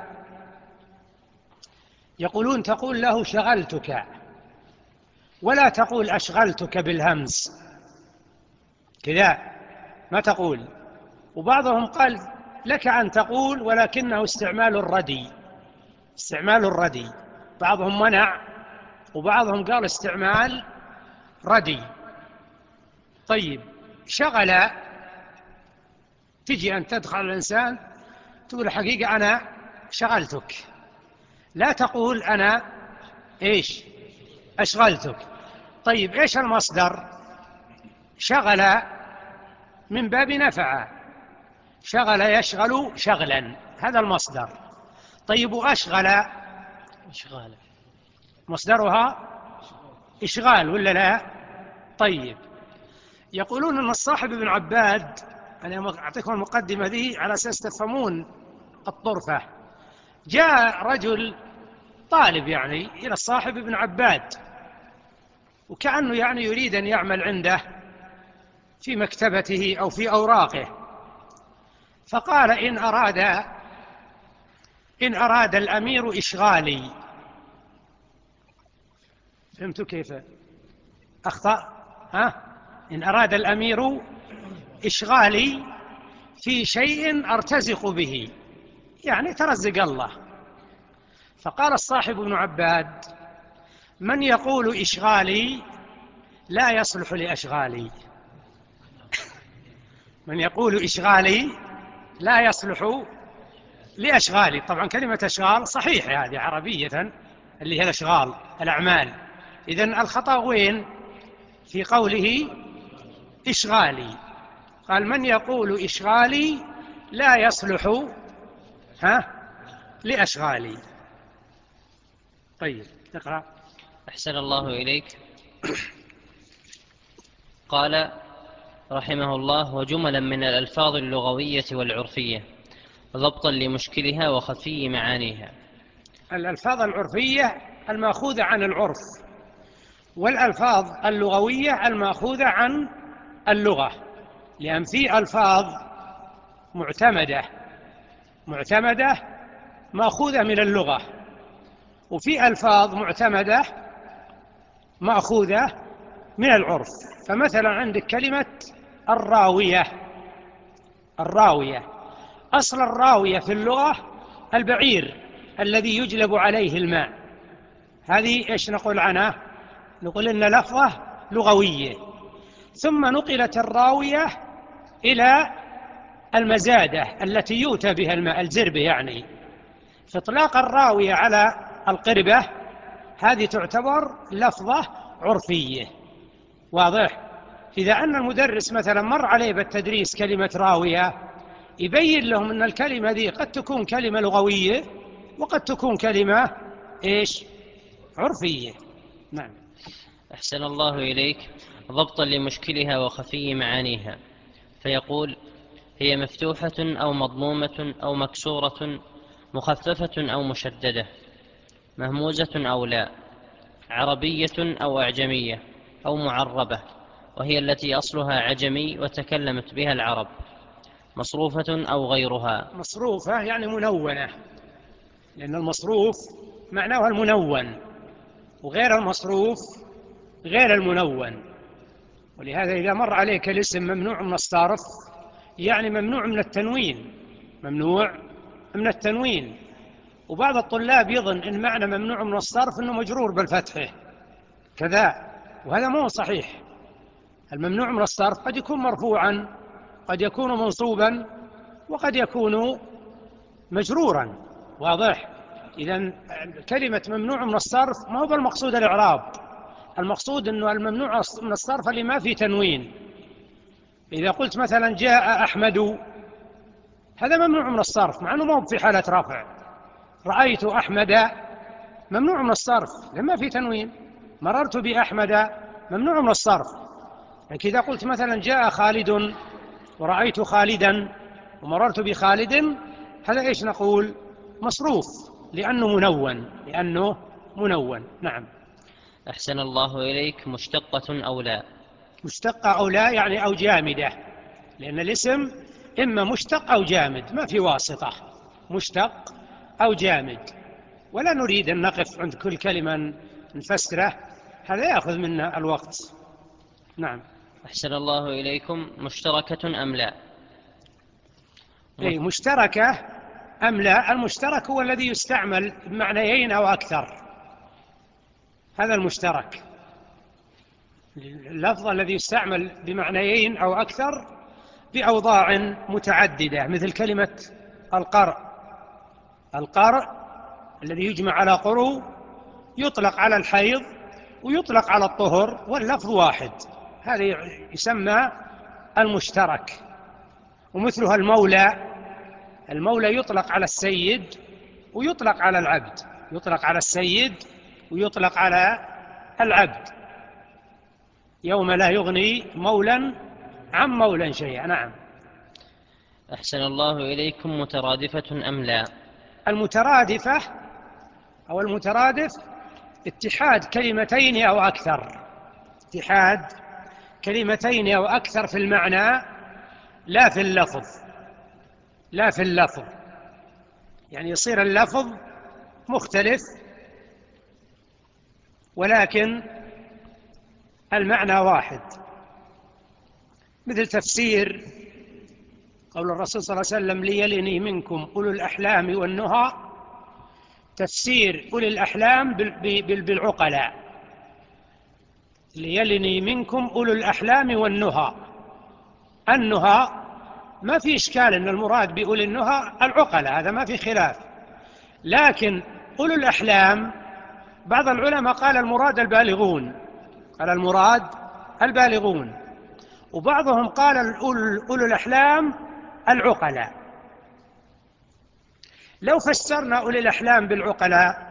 يقولون تقول له شغلتك ولا تقول أشغلتك بالهمز كذا، ما تقول. وبعضهم قال لك أن تقول ولكنه استعمال الردي، بعضهم منع وبعضهم قال استعمال ردي. طيب شغل، تجي أن تدخل الإنسان تقول حقيقة أنا شغلتك، لا تقول أنا أشغلتك. طيب إيش المصدر؟ شغل من باب نفع، شغل يشغل شغلا، هذا المصدر. طيب وأشغل مصدرها إشغال ولا لا؟ طيب يقولون أن الصاحب ابن عباد، أنا أعطيكم المقدمة ذي على أساس تفهمون الطرفة. جاء رجل طالب يعني إلى الصاحب ابن عباد، وكأنه يعني يريد أن يعمل عنده في مكتبته أو في أوراقه، فقال إن أراد الأمير إشغالي. فهمتوا كيف أخطأ؟ إن أراد الأمير إشغالي في شيء أرتزق به، يعني ترزق الله. فقال الصاحب ابن عباد من يقول إشغالي لا يصلح لأشغالي. من يقول إشغالي لا يصلح لأشغالي. طبعا كلمة أشغال صحيح هذه عربية اللي هي الأشغال الأعمال، إذن الخطأ وين؟ في قوله إشغالي. قال من يقول إشغالي لا يصلح لأشغالي. طيب اقرأ. أحسن الله إليك. قال رحمه الله وجملا من الألفاظ اللغوية والعرفية ضبطا لمشكلها وخفي معانيها. الألفاظ العرفية المأخوذة عن العرف، والألفاظ اللغوية المأخوذة عن اللغة، لأن في ألفاظ معتمدة مأخوذة من اللغة، وفي ألفاظ معتمدة مأخوذة من العرف. فمثلا عندك كلمة الراوية، أصل الراوية في اللغة البعير الذي يجلب عليه الماء، هذه إيش نقول عنها؟ نقول إن لفظة لغوية، ثم نقلت الراوية إلى المزادة التي يؤتى بها الماء، الزربة يعني. فإطلاق الراوية على القربة هذه تعتبر لفظة عرفية. واضح؟ إذا أن المدرس مثلا مر عليه بالتدريس كلمة راوية، يبين لهم أن الكلمة ذي قد تكون كلمة لغوية وقد تكون كلمة إيش؟ عرفية. نعم. أحسن الله إليك. ضبطا لمشكلها وخفي معانيها، فيقول: هي مفتوحة أو مضمومة أو مكسورة، مخففة أو مشددة، مهموزة أو لا، عربية أو أعجمية أو معربة، وهي التي أصلها عجمي وتكلمت بها العرب، مصروفة أو غيرها. مصروفة يعني منونة، لأن المصروف معناه المنون، وغير المصروف غير المنون. ولهذا إذا مر عليك الاسم ممنوع من الصرف يعني ممنوع من التنوين، ممنوع من التنوين. وبعض الطلاب يظن إن معنى ممنوع من الصرف أنه مجرور بالفتحة كذا، وهذا مو صحيح. الممنوع من الصرف قد يكون مرفوعا، قد يكون منصوبا، وقد يكون مجرورا. واضح؟ إذن كلمة ممنوع من الصرف ما هو بالمقصود الإعراب، المقصود أنه الممنوع من الصرف اللي ما في تنوين. إذا قلت مثلا جاء أحمد، هذا ممنوع من الصرف مع أنه ما هو في حالة رفع. رأيت أحمد ممنوع من الصرف لما في تنوين. مررت بأحمد ممنوع من الصرف. لكن إذا قلت مثلا جاء خالد ورأيت خالدا ومررت بخالد، هذا إيش نقول؟ مصروف، لأنه منون، لأنه منون. نعم. أحسن الله إليك. مشتقة أو لا. مشتقة أو لا يعني أو جامدة، لأن الاسم إما مشتق أو جامد، ما في واسطة، مشتق أو جامد. ولا نريد أن نقف عند كل كلمة نفسره، هذا يأخذ منا الوقت. نعم. أحسن الله إليكم. مشتركة أم لا. أي مشتركة أم لا. المشترك هو الذي يستعمل بمعنيين أو أكثر، هذا المشترك. اللفظ الذي يستعمل بمعنيين أو أكثر بأوضاع متعددة، مثل كلمة القرء. القرء الذي يجمع على قرء يطلق على الحيض ويطلق على الطهر، واللفظ واحد، هذا يسمى المشترك. ومثلها المولى. المولى يطلق على السيد ويطلق على العبد، يطلق على السيد ويطلق على العبد. يوم لا يغني مولا عن مولا شيئا. نعم. أحسن الله إليكم. مترادفة أم لا. المترادفة أو المترادف اتحاد كلمتين أو أكثر، اتحاد كلمتين أو أكثر في المعنى لا في اللفظ، لا في اللفظ. يعني يصير اللفظ مختلف ولكن المعنى واحد. مثل تفسير قول الرسول صلى الله عليه وسلم: ليلني منكم أولو الأحلام والنهى. تفسير أولي الأحلام بالعقلاء، ليلني منكم أولو الأحلام والنهى. النهى ما في إشكال أن المراد بأولي النهى العقلاء، هذا ما في خلاف. لكن أولو الأحلام بعض العلماء قال المراد البالغون، قال المراد البالغون، وبعضهم قال أولو الأحلام العقلاء. لو فسرنا أولي الأحلام بالعقلاء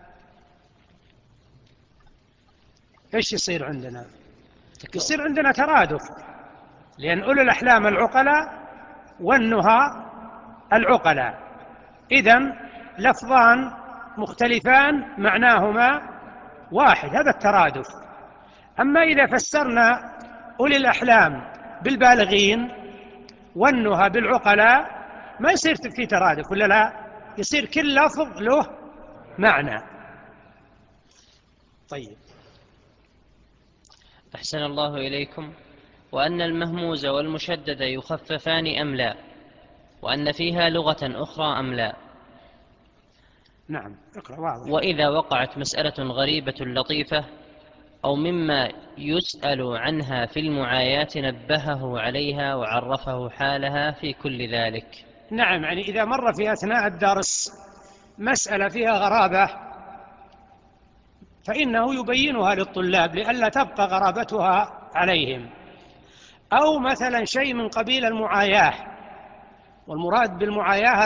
إيش يصير عندنا؟ يصير عندنا ترادف، لأن أولي الأحلام العقلاء والنهى العقلاء، إذن لفظان مختلفان معناهما واحد، هذا الترادف. أما إذا فسرنا أولي الأحلام بالبالغين والنهى بالعقلاء ما يصير في ترادف، ولا لا؟ يصير كل لفظ له معنى. طيب. أحسن الله إليكم. وأن المهموز والمشدد يخففان أم لا، وأن فيها لغة أخرى أم لا. نعم. اقرأ واضح. وإذا وقعت مسألة غريبة لطيفة أو مما يسأل عنها في المعاياة نبهه عليها وعرفه حالها في كل ذلك. نعم، يعني إذا مر في أثناء الدرس مسألة فيها غرابة فإنه يبينها للطلاب لئلا تبقى غرابتها عليهم. أو مثلا شيء من قبيل المعاياة، والمراد بالمعاياة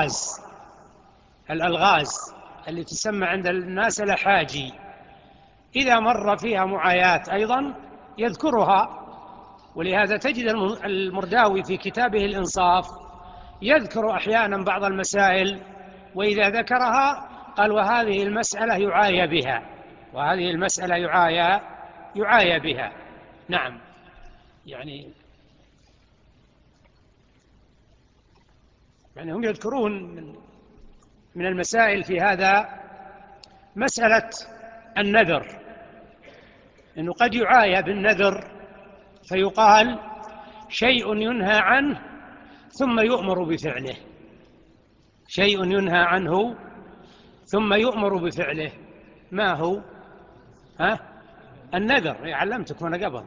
الألغاز اللي تسمى عند الناس الأحاجي، إذا مر فيها معاياة أيضا يذكرها. ولهذا تجد المرداوي في كتابه الإنصاف يذكر أحيانا بعض المسائل، وإذا ذكرها قال وهذه المسألة يعايى بها، وهذه المسألة يعايى بها. نعم، يعني هم يذكرون من المسائل في هذا مسألة النذر، إنه قد يعايى بالنذر فيقال شيء ينهى عنه ثم يؤمر بفعله، شيء ينهى عنه ثم يؤمر بفعله. ما هو؟ النذر. علمتكم أنا قبل.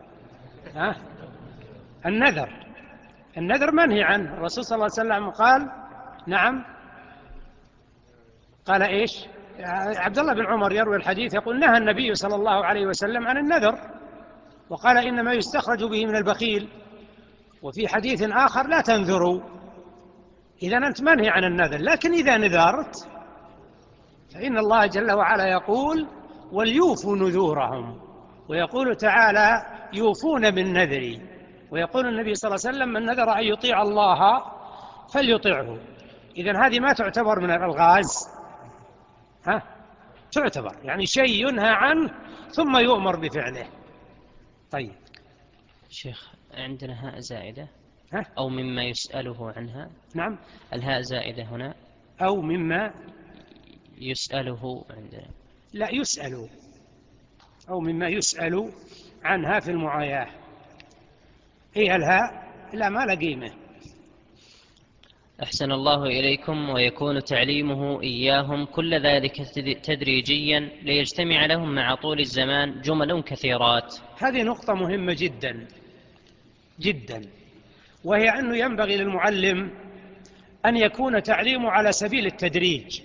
النذر منهي عنه. الرسول صلى الله عليه وسلم قال نعم، قال إيش؟ عبد الله بن عمر يروي الحديث يقول نهى النبي صلى الله عليه وسلم عن النذر، وقال إنما يستخرج به من البخيل. وفي حديث آخر لا تنذروا. إذن أنت منهي عن النذر، لكن إذا نذرت فإن الله جل وعلا يقول وليوفوا نذورهم، ويقول تعالى يوفون بالنذر، ويقول النبي صلى الله عليه وسلم من نذر أن يطيع الله فليطيعه. إذن هذه ما تعتبر من الألغاز، تعتبر يعني شيء ينهى عنه ثم يؤمر بفعله. طيب شيخ، عندنا هاء زائدة أو مما يسأله عنها. نعم، الهاء زائدة هنا. أو مما يسأله عندنا. لا، يسأل، أو مما يسأل عنها في المعاياة. هي الهاء لا ما له قيمة. أحسن الله إليكم. ويكون تعليمه إياهم كل ذلك تدريجيا ليجتمع لهم مع طول الزمان جمل كثيرات. هذه نقطة مهمة جدا جدا، وهي أنه ينبغي للمعلم أن يكون تعليمه على سبيل التدريج.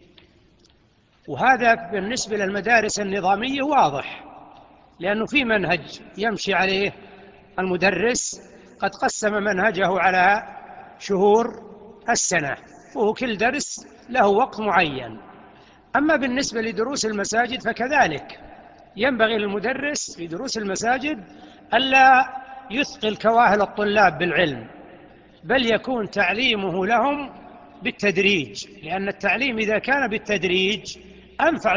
وهذا بالنسبة للمدارس النظامية واضح، لأنه في منهج يمشي عليه المدرس، قد قسم منهجه على شهور السنة، وهو كل درس له وقت معين. أما بالنسبة لدروس المساجد فكذلك، ينبغي للمدرس في دروس المساجد ألا يثقل كواهل الطلاب بالعلم، بل يكون تعليمه لهم بالتدريج، لأن التعليم إذا كان بالتدريج أنفع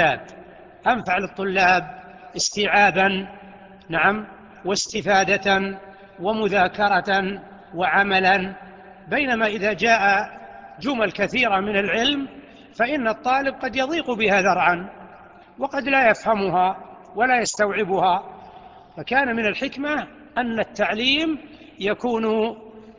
للطلاب استيعابا، نعم، واستفادة ومذاكرة وعملا. بينما إذا جاء جمل كثيرة من العلم فإن الطالب قد يضيق بها ذرعا وقد لا يفهمها ولا يستوعبها. فكان من الحكمة أن التعليم يكون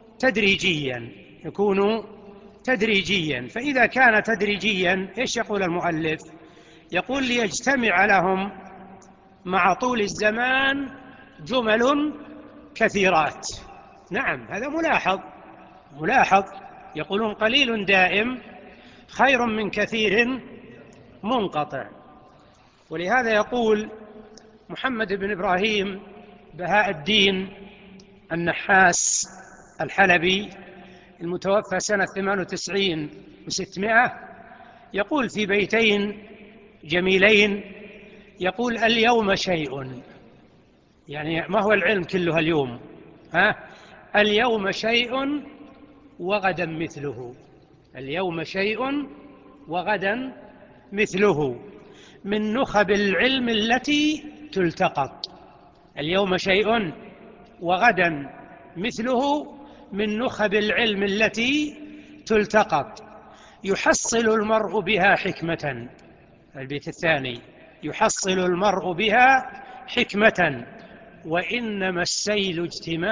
تدريجيا. فإذا كان تدريجيا إيش يقول المؤلف؟ يقول ليجتمع لهم مع طول الزمان جمل كثيرات. نعم، هذا ملاحظ. يقولون قليل دائم خير من كثير منقطع. ولهذا يقول محمد بن إبراهيم بهاء الدين النحاس الحلبي المتوفى سنة 98 و600، يقول في بيتين جميلين، يقول اليوم شيء، يعني ما هو العلم كله اليوم، اليوم شيء وغدا مثله، اليوم شيء وغدا مثله من نخب العلم التي تلتقط. اليوم شيء وغدا مثله من نخب العلم التي تلتقط، يحصل المرء بها حكمة. البيت الثاني، يحصل المرء بها حكمة، وإنما السيل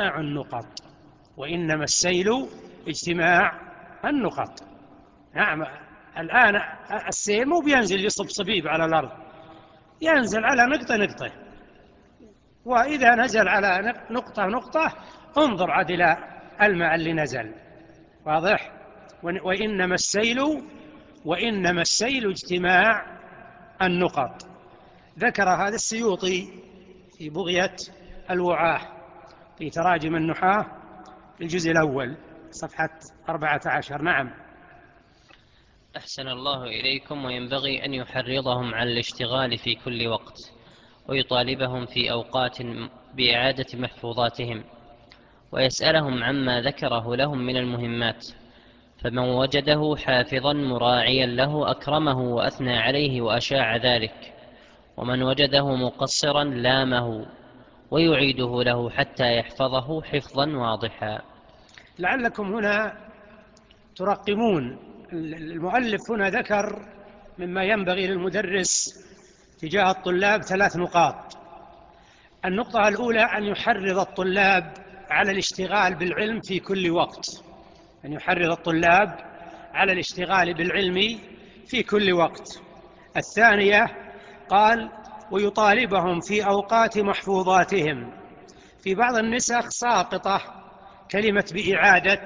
اجتماع النقط. نعم، الآن السيل مو بينزل يصب صبيب على الأرض، ينزل على نقطة نقطة، وإذا نزل على نقطة نقطة انظر عاد إلى الماء اللي نزل. واضح؟ وإنما السيل اجتماع النقط. ذكر هذا السيوطي في بغية الوعاة في تراجم النحاة في الجزء الأول صفحة 14. نعم. أحسن الله إليكم. وينبغي أن يحرضهم على الاشتغال في كل وقت، ويطالبهم في أوقات بإعادة محفوظاتهم، ويسألهم عما ذكره لهم من المهمات. فمن وجده حافظا مراعيا له أكرمه وأثنى عليه وأشاع ذلك، ومن وجده مقصرا لامه ويعيده له حتى يحفظه حفظا واضحا. لعلكم هنا ترقمون، المؤلف هنا ذكر مما ينبغي للمدرس تجاه الطلاب 3 نقاط. النقطة الأولى أن يحرض الطلاب على الاشتغال بالعلم في كل وقت، أن يحرض الطلاب على الاشتغال بالعلم في كل وقت. الثانية قال ويطالبهم في أوقات محفوظاتهم. في بعض النسخ ساقطة كلمة بإعادة،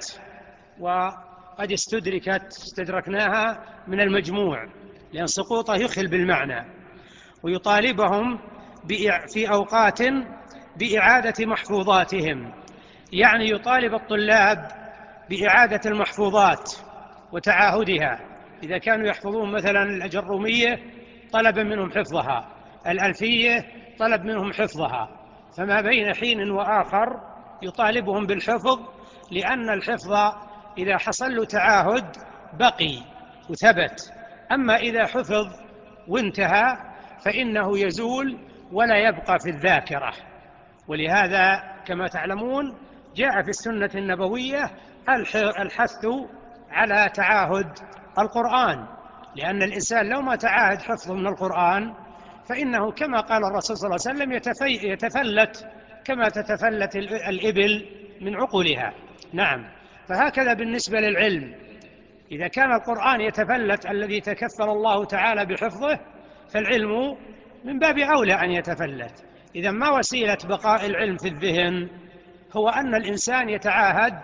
وقد استدركناها من المجموع لأن سقوطه يخل بالمعنى. ويطالبهم في أوقات بإعادة محفوظاتهم، يعني يطالب الطلاب بإعادة المحفوظات وتعاهدها. إذا كانوا يحفظون مثلا الأجرومية طلب منهم حفظها، الألفية طلب منهم حفظها، فما بين حين وآخر يطالبهم بالحفظ، لأن الحفظ إذا حصل له تعاهد بقي وثبت. أما إذا حفظ وانتهى فإنه يزول ولا يبقى في الذاكرة. ولهذا كما تعلمون جاء في السنة النبوية الحث على تعاهد القرآن، لأن الإنسان لو ما تعاهد حفظه من القرآن فإنه كما قال الرسول صلى الله عليه وسلم يتفلت كما تتفلت الإبل من عقولها. نعم. فهكذا بالنسبة للعلم، إذا كان القرآن يتفلت الذي تكفل الله تعالى بحفظه فالعلم من باب أولى أن يتفلت. إذا ما وسيلة بقاء العلم في الذهن هو أن الإنسان يتعاهد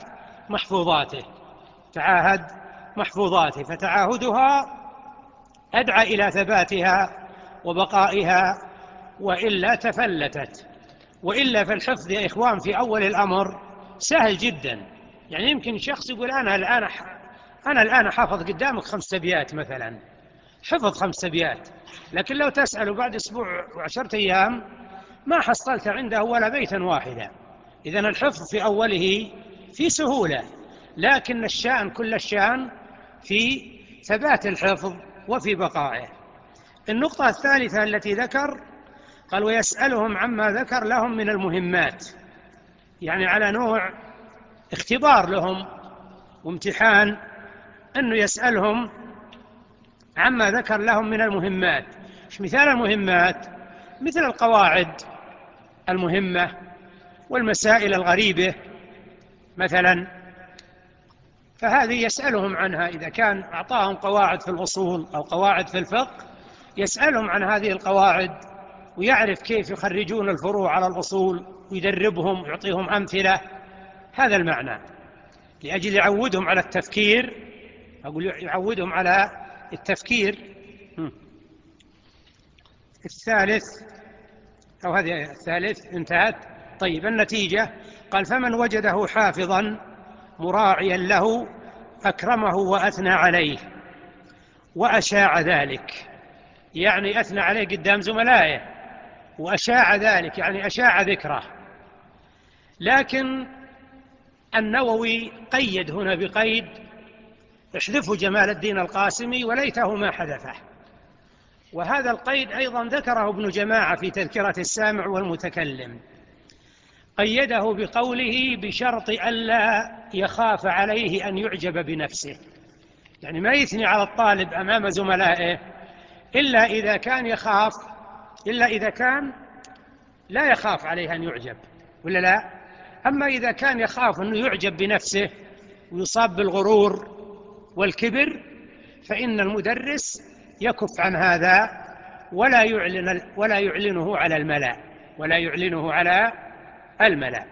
محفوظاته، فتعاهدها أدعى إلى ثباتها وبقائها، وإلا تفلتت. وإلا فالحفظ يا إخوان في أول الأمر سهل جدا. يعني يمكن شخص يقول أنا الآن حافظ قدامك 5 أبيات مثلا، حفظ 5 أبيات، لكن لو تسأله بعد أسبوع و10 أيام ما حصلت عنده ولا بيتا واحدا. إذن الحفظ في أوله في سهولة، لكن كل الشأن في ثبات الحفظ وفي بقائه. النقطة الثالثة التي ذكر قال ويسألهم عما ذكر لهم من المهمات، يعني على نوع اختبار لهم وامتحان، أنه يسألهم عما ذكر لهم من المهمات. إيش مثال المهمات؟ مثل القواعد المهمة والمسائل الغريبة مثلا، فهذه يسألهم عنها. إذا كان أعطاهم قواعد في الأصول أو قواعد في الفقه يسألهم عن هذه القواعد، ويعرف كيف يخرجون الفروع على الأصول، ويدربهم ويعطيهم أمثلة. هذا المعنى، لأجل يعودهم على التفكير. أقول يعودهم على التفكير. الثالث أو هذه الثالث انتهت. طيب النتيجة قال فمن وجده حافظا مراعيا له أكرمه وأثنى عليه وأشاع ذلك، يعني أثنى عليه قدام زملائه، وأشاع ذلك يعني أشاع ذكره. لكن النووي قيد هنا بقيد احذفه جمال الدين القاسمي وليته ما حذفه، وهذا القيد أيضا ذكره ابن جماعة في تذكرة السامع والمتكلم، قيده بقوله بشرط ألا يخاف عليه أن يعجب بنفسه، يعني ما يثني على الطالب أمام زملائه إلا إذا كان لا يخاف عليه أن يعجب، ولا لا؟ أما إذا كان يخاف أنه يعجب بنفسه ويصاب بالغرور والكبر فإن المدرس يكف عن هذا ولا يعلنه على الملأ، ولا يعلنه على الملأ.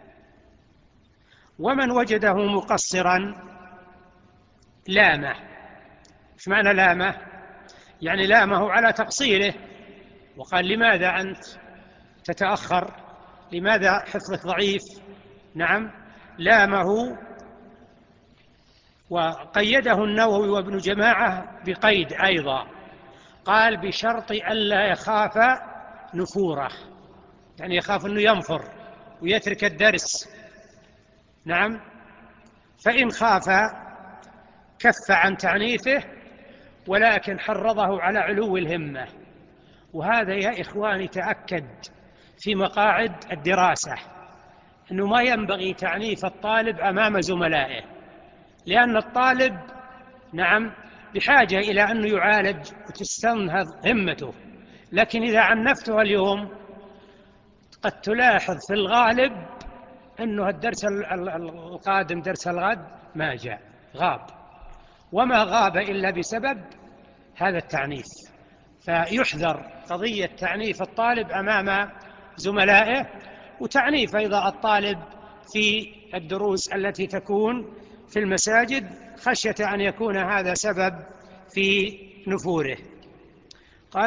ومن وجده مقصرا لامه. ايش معنى لامه؟ يعني لامه على تقصيره، وقال لماذا أنت تتأخر؟ لماذا حفظك ضعيف؟ نعم، لامه. وقيده النووي وابن جماعة بقيد أيضا، قال بشرط ألا يخاف نفوره، يعني يخاف أنه ينفر ويترك الدرس. نعم، فإن خاف كف عن تعنيفه، ولكن حرضه على علو الهمة. وهذا يا إخواني تأكد في مقاعد الدراسة أنه ما ينبغي تعنيف الطالب أمام زملائه، لأن الطالب نعم بحاجة إلى أنه يعالج وتستنهض همته. لكن إذا عنفته اليوم قد تلاحظ في الغالب أنه الدرس القادم درس الغد ما جاء، غاب، وما غاب إلا بسبب هذا التعنيف. فيحذر قضية تعنيف الطالب أمام زملائه، وتعنيف أيضا الطالب في الدروس التي تكون في المساجد، خشية أن يكون هذا سبب في نفوره. قال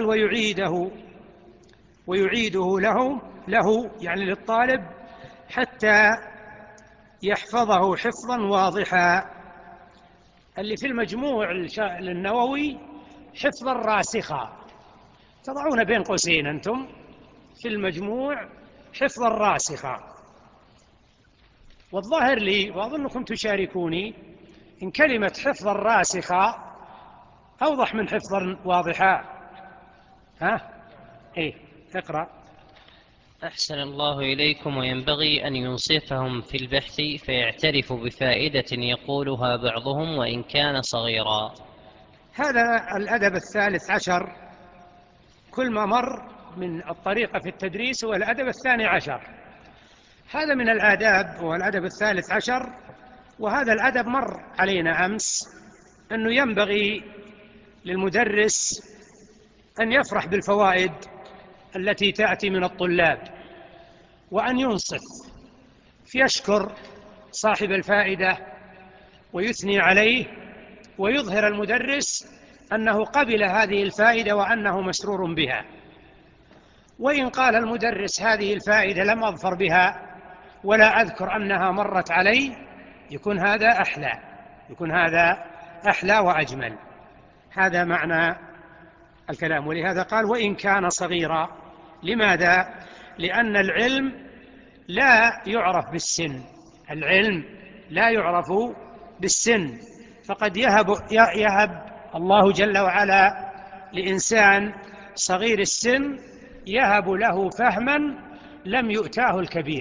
ويعيده له يعني للطالب حتى يحفظه حفظا واضحا. اللي في المجموع النووي حفظا راسخا، تضعون بين قوسين أنتم في المجموع حفظا راسخا. والظاهر لي وأظنكم تشاركوني إن كلمة حفظا راسخا أوضح من حفظا واضحا. ها؟ إيه، اقرأ. أحسن الله إليكم. وينبغي أن ينصفهم في البحث فيعترف بفائدة يقولها بعضهم وإن كان صغيرا. هذا الأدب الثالث عشر، كل ما مر من الطريقة في التدريس هو الأدب الثاني عشر. هذا من الآداب هو الأدب الثالث عشر. وهذا الأدب مر علينا أمس، أنه ينبغي للمدرس أن يفرح بالفوائد التي تأتي من الطلاب، وأن ينصف فيشكر صاحب الفائدة ويثني عليه، ويظهر المدرس أنه قبل هذه الفائدة وأنه مسرور بها. وإن قال المدرس هذه الفائدة لم أظفر بها ولا أذكر أنها مرت علي، يكون هذا أحلى وأجمل. هذا معنى الكلام. ولهذا قال وإن كان صغيرا. لماذا؟ لأن العلم لا يعرف بالسن، العلم لا يعرف بالسن. فقد يهب الله جل وعلا لإنسان صغير السن، يهب له فهما لم يؤتاه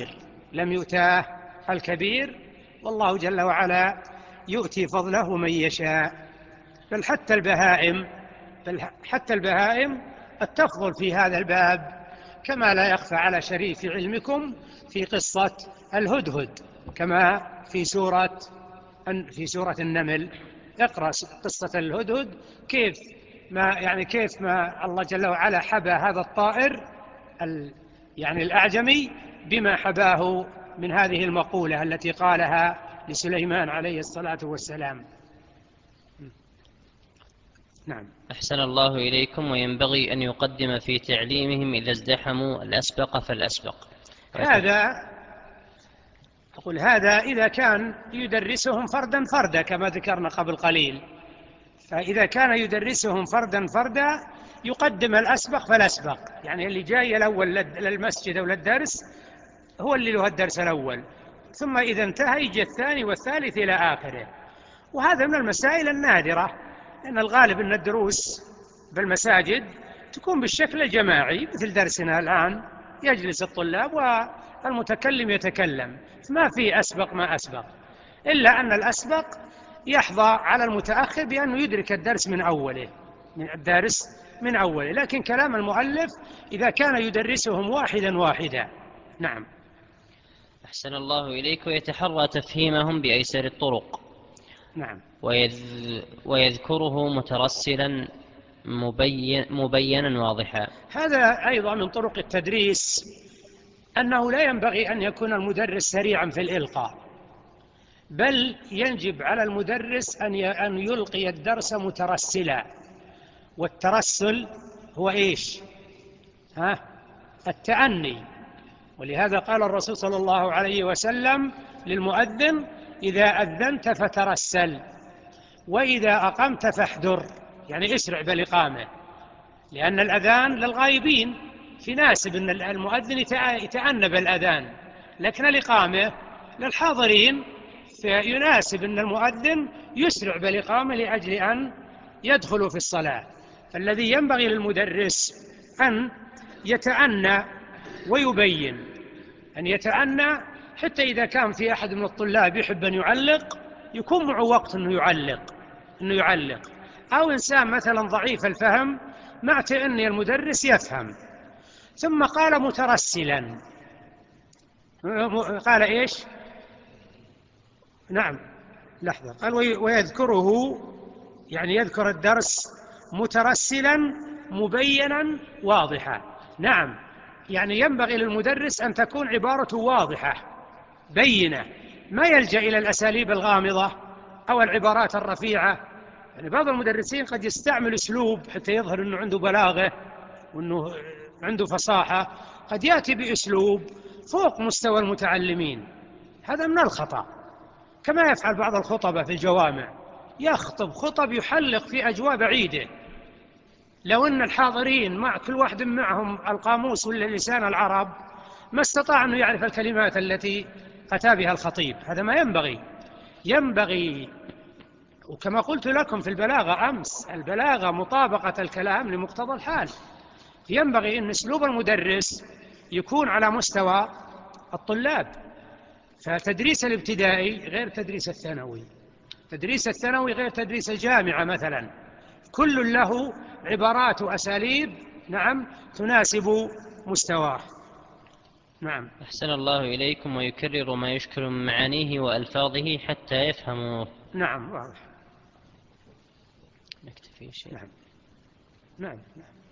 الكبير. والله جل وعلا يؤتي فضله من يشاء. بل حتى البهائم قد تفضل في هذا الباب، كما لا يخفى على شريف علمكم في قصة الهدهد، كما في سورة النمل. اقرأ قصة الهدهد، كيف ما الله جل وعلا حبى هذا الطائر الأعجمي بما حباه من هذه المقولة التي قالها لسليمان عليه الصلاة والسلام. نعم. أحسن الله إليكم. وينبغي أن يقدم في تعليمهم إذا ازدحموا الأسبق فالأسبق. هذا إذا كان يدرسهم فردا كما ذكرنا قبل قليل. فإذا كان يدرسهم فردا يقدم الأسبق فالأسبق، يعني اللي جاي الأول للمسجد أو للدرس هو اللي له الدرس الأول، ثم إذا انتهى يجي الثاني والثالث إلى آخره. وهذا من المسائل النادرة، لأن الغالب أن الدروس بالمساجد تكون بالشكل الجماعي مثل درسنا الآن، يجلس الطلاب والمتكلم يتكلم، ما في أسبق ما أسبق، إلا أن الأسبق يحظى على المتأخر بأنه يدرك الدرس من أوله. لكن كلام المؤلف إذا كان يدرسهم واحدا. نعم. أحسن الله إليك. ويتحرى تفهيمهم بأيسر الطرق. نعم. ويذكره مترسلا مبينا واضحا. هذا أيضا من طرق التدريس، أنه لا ينبغي أن يكون المدرس سريعا في الإلقاء، بل يجب على المدرس أن يلقي الدرس مترسلا. والترسل هو إيش؟ التأني. ولهذا قال الرسول صلى الله عليه وسلم للمؤذن: إذا أذنت فترسل، وإذا أقمت فاحذر، يعني اسرع بالإقامة، لأن الأذان للغائبين، يناسب أن المؤذن يتأنى بالأذان، لكن الإقامة للحاضرين، فيناسب أن المؤذن يسرع بالإقامة لأجل أن يدخلوا في الصلاة. فالذي ينبغي للمدرس أن يتأنى ويبين، أن يتأنى حتى إذا كان في أحد من الطلاب يحب أن يعلق، يكون معه وقت أنه يعلق، أو إنسان مثلا ضعيف الفهم، مع تأني المدرس يفهم. ثم قال مترسلا، قال إيش؟ نعم، لحظة، قال ويذكره، يعني يذكر الدرس مترسلا مبينا واضحا. نعم، يعني ينبغي للمدرس أن تكون عبارته واضحة بينة، ما يلجأ إلى الأساليب الغامضة أو العبارات الرفيعة. يعني بعض المدرسين قد يستعمل أسلوب حتى يظهر أنه عنده بلاغة وأنه عنده فصاحة، قد يأتي بأسلوب فوق مستوى المتعلمين، هذا من الخطأ. كما يفعل بعض الخطبة في الجوامع، يخطب خطب يحلق في أجواء بعيدة، لو أن الحاضرين مع كل واحد معهم القاموس ولا لسان العرب ما استطاع أنه يعرف الكلمات التي أتى بها الخطيب. هذا ما ينبغي. وكما قلت لكم في البلاغة أمس، البلاغة مطابقة الكلام لمقتضى الحال. ينبغي أن أسلوب المدرس يكون على مستوى الطلاب. فتدريس الابتدائي غير تدريس الثانوي، تدريس الثانوي غير تدريس الجامعة مثلا، كل له عبارات وأساليب نعم تناسب مستواه. نعم. أحسن الله إليكم. ويكرر ما يشكل من معانيه وألفاظه حتى يفهموه. نعم، واضح. نكتفي شيء. نعم.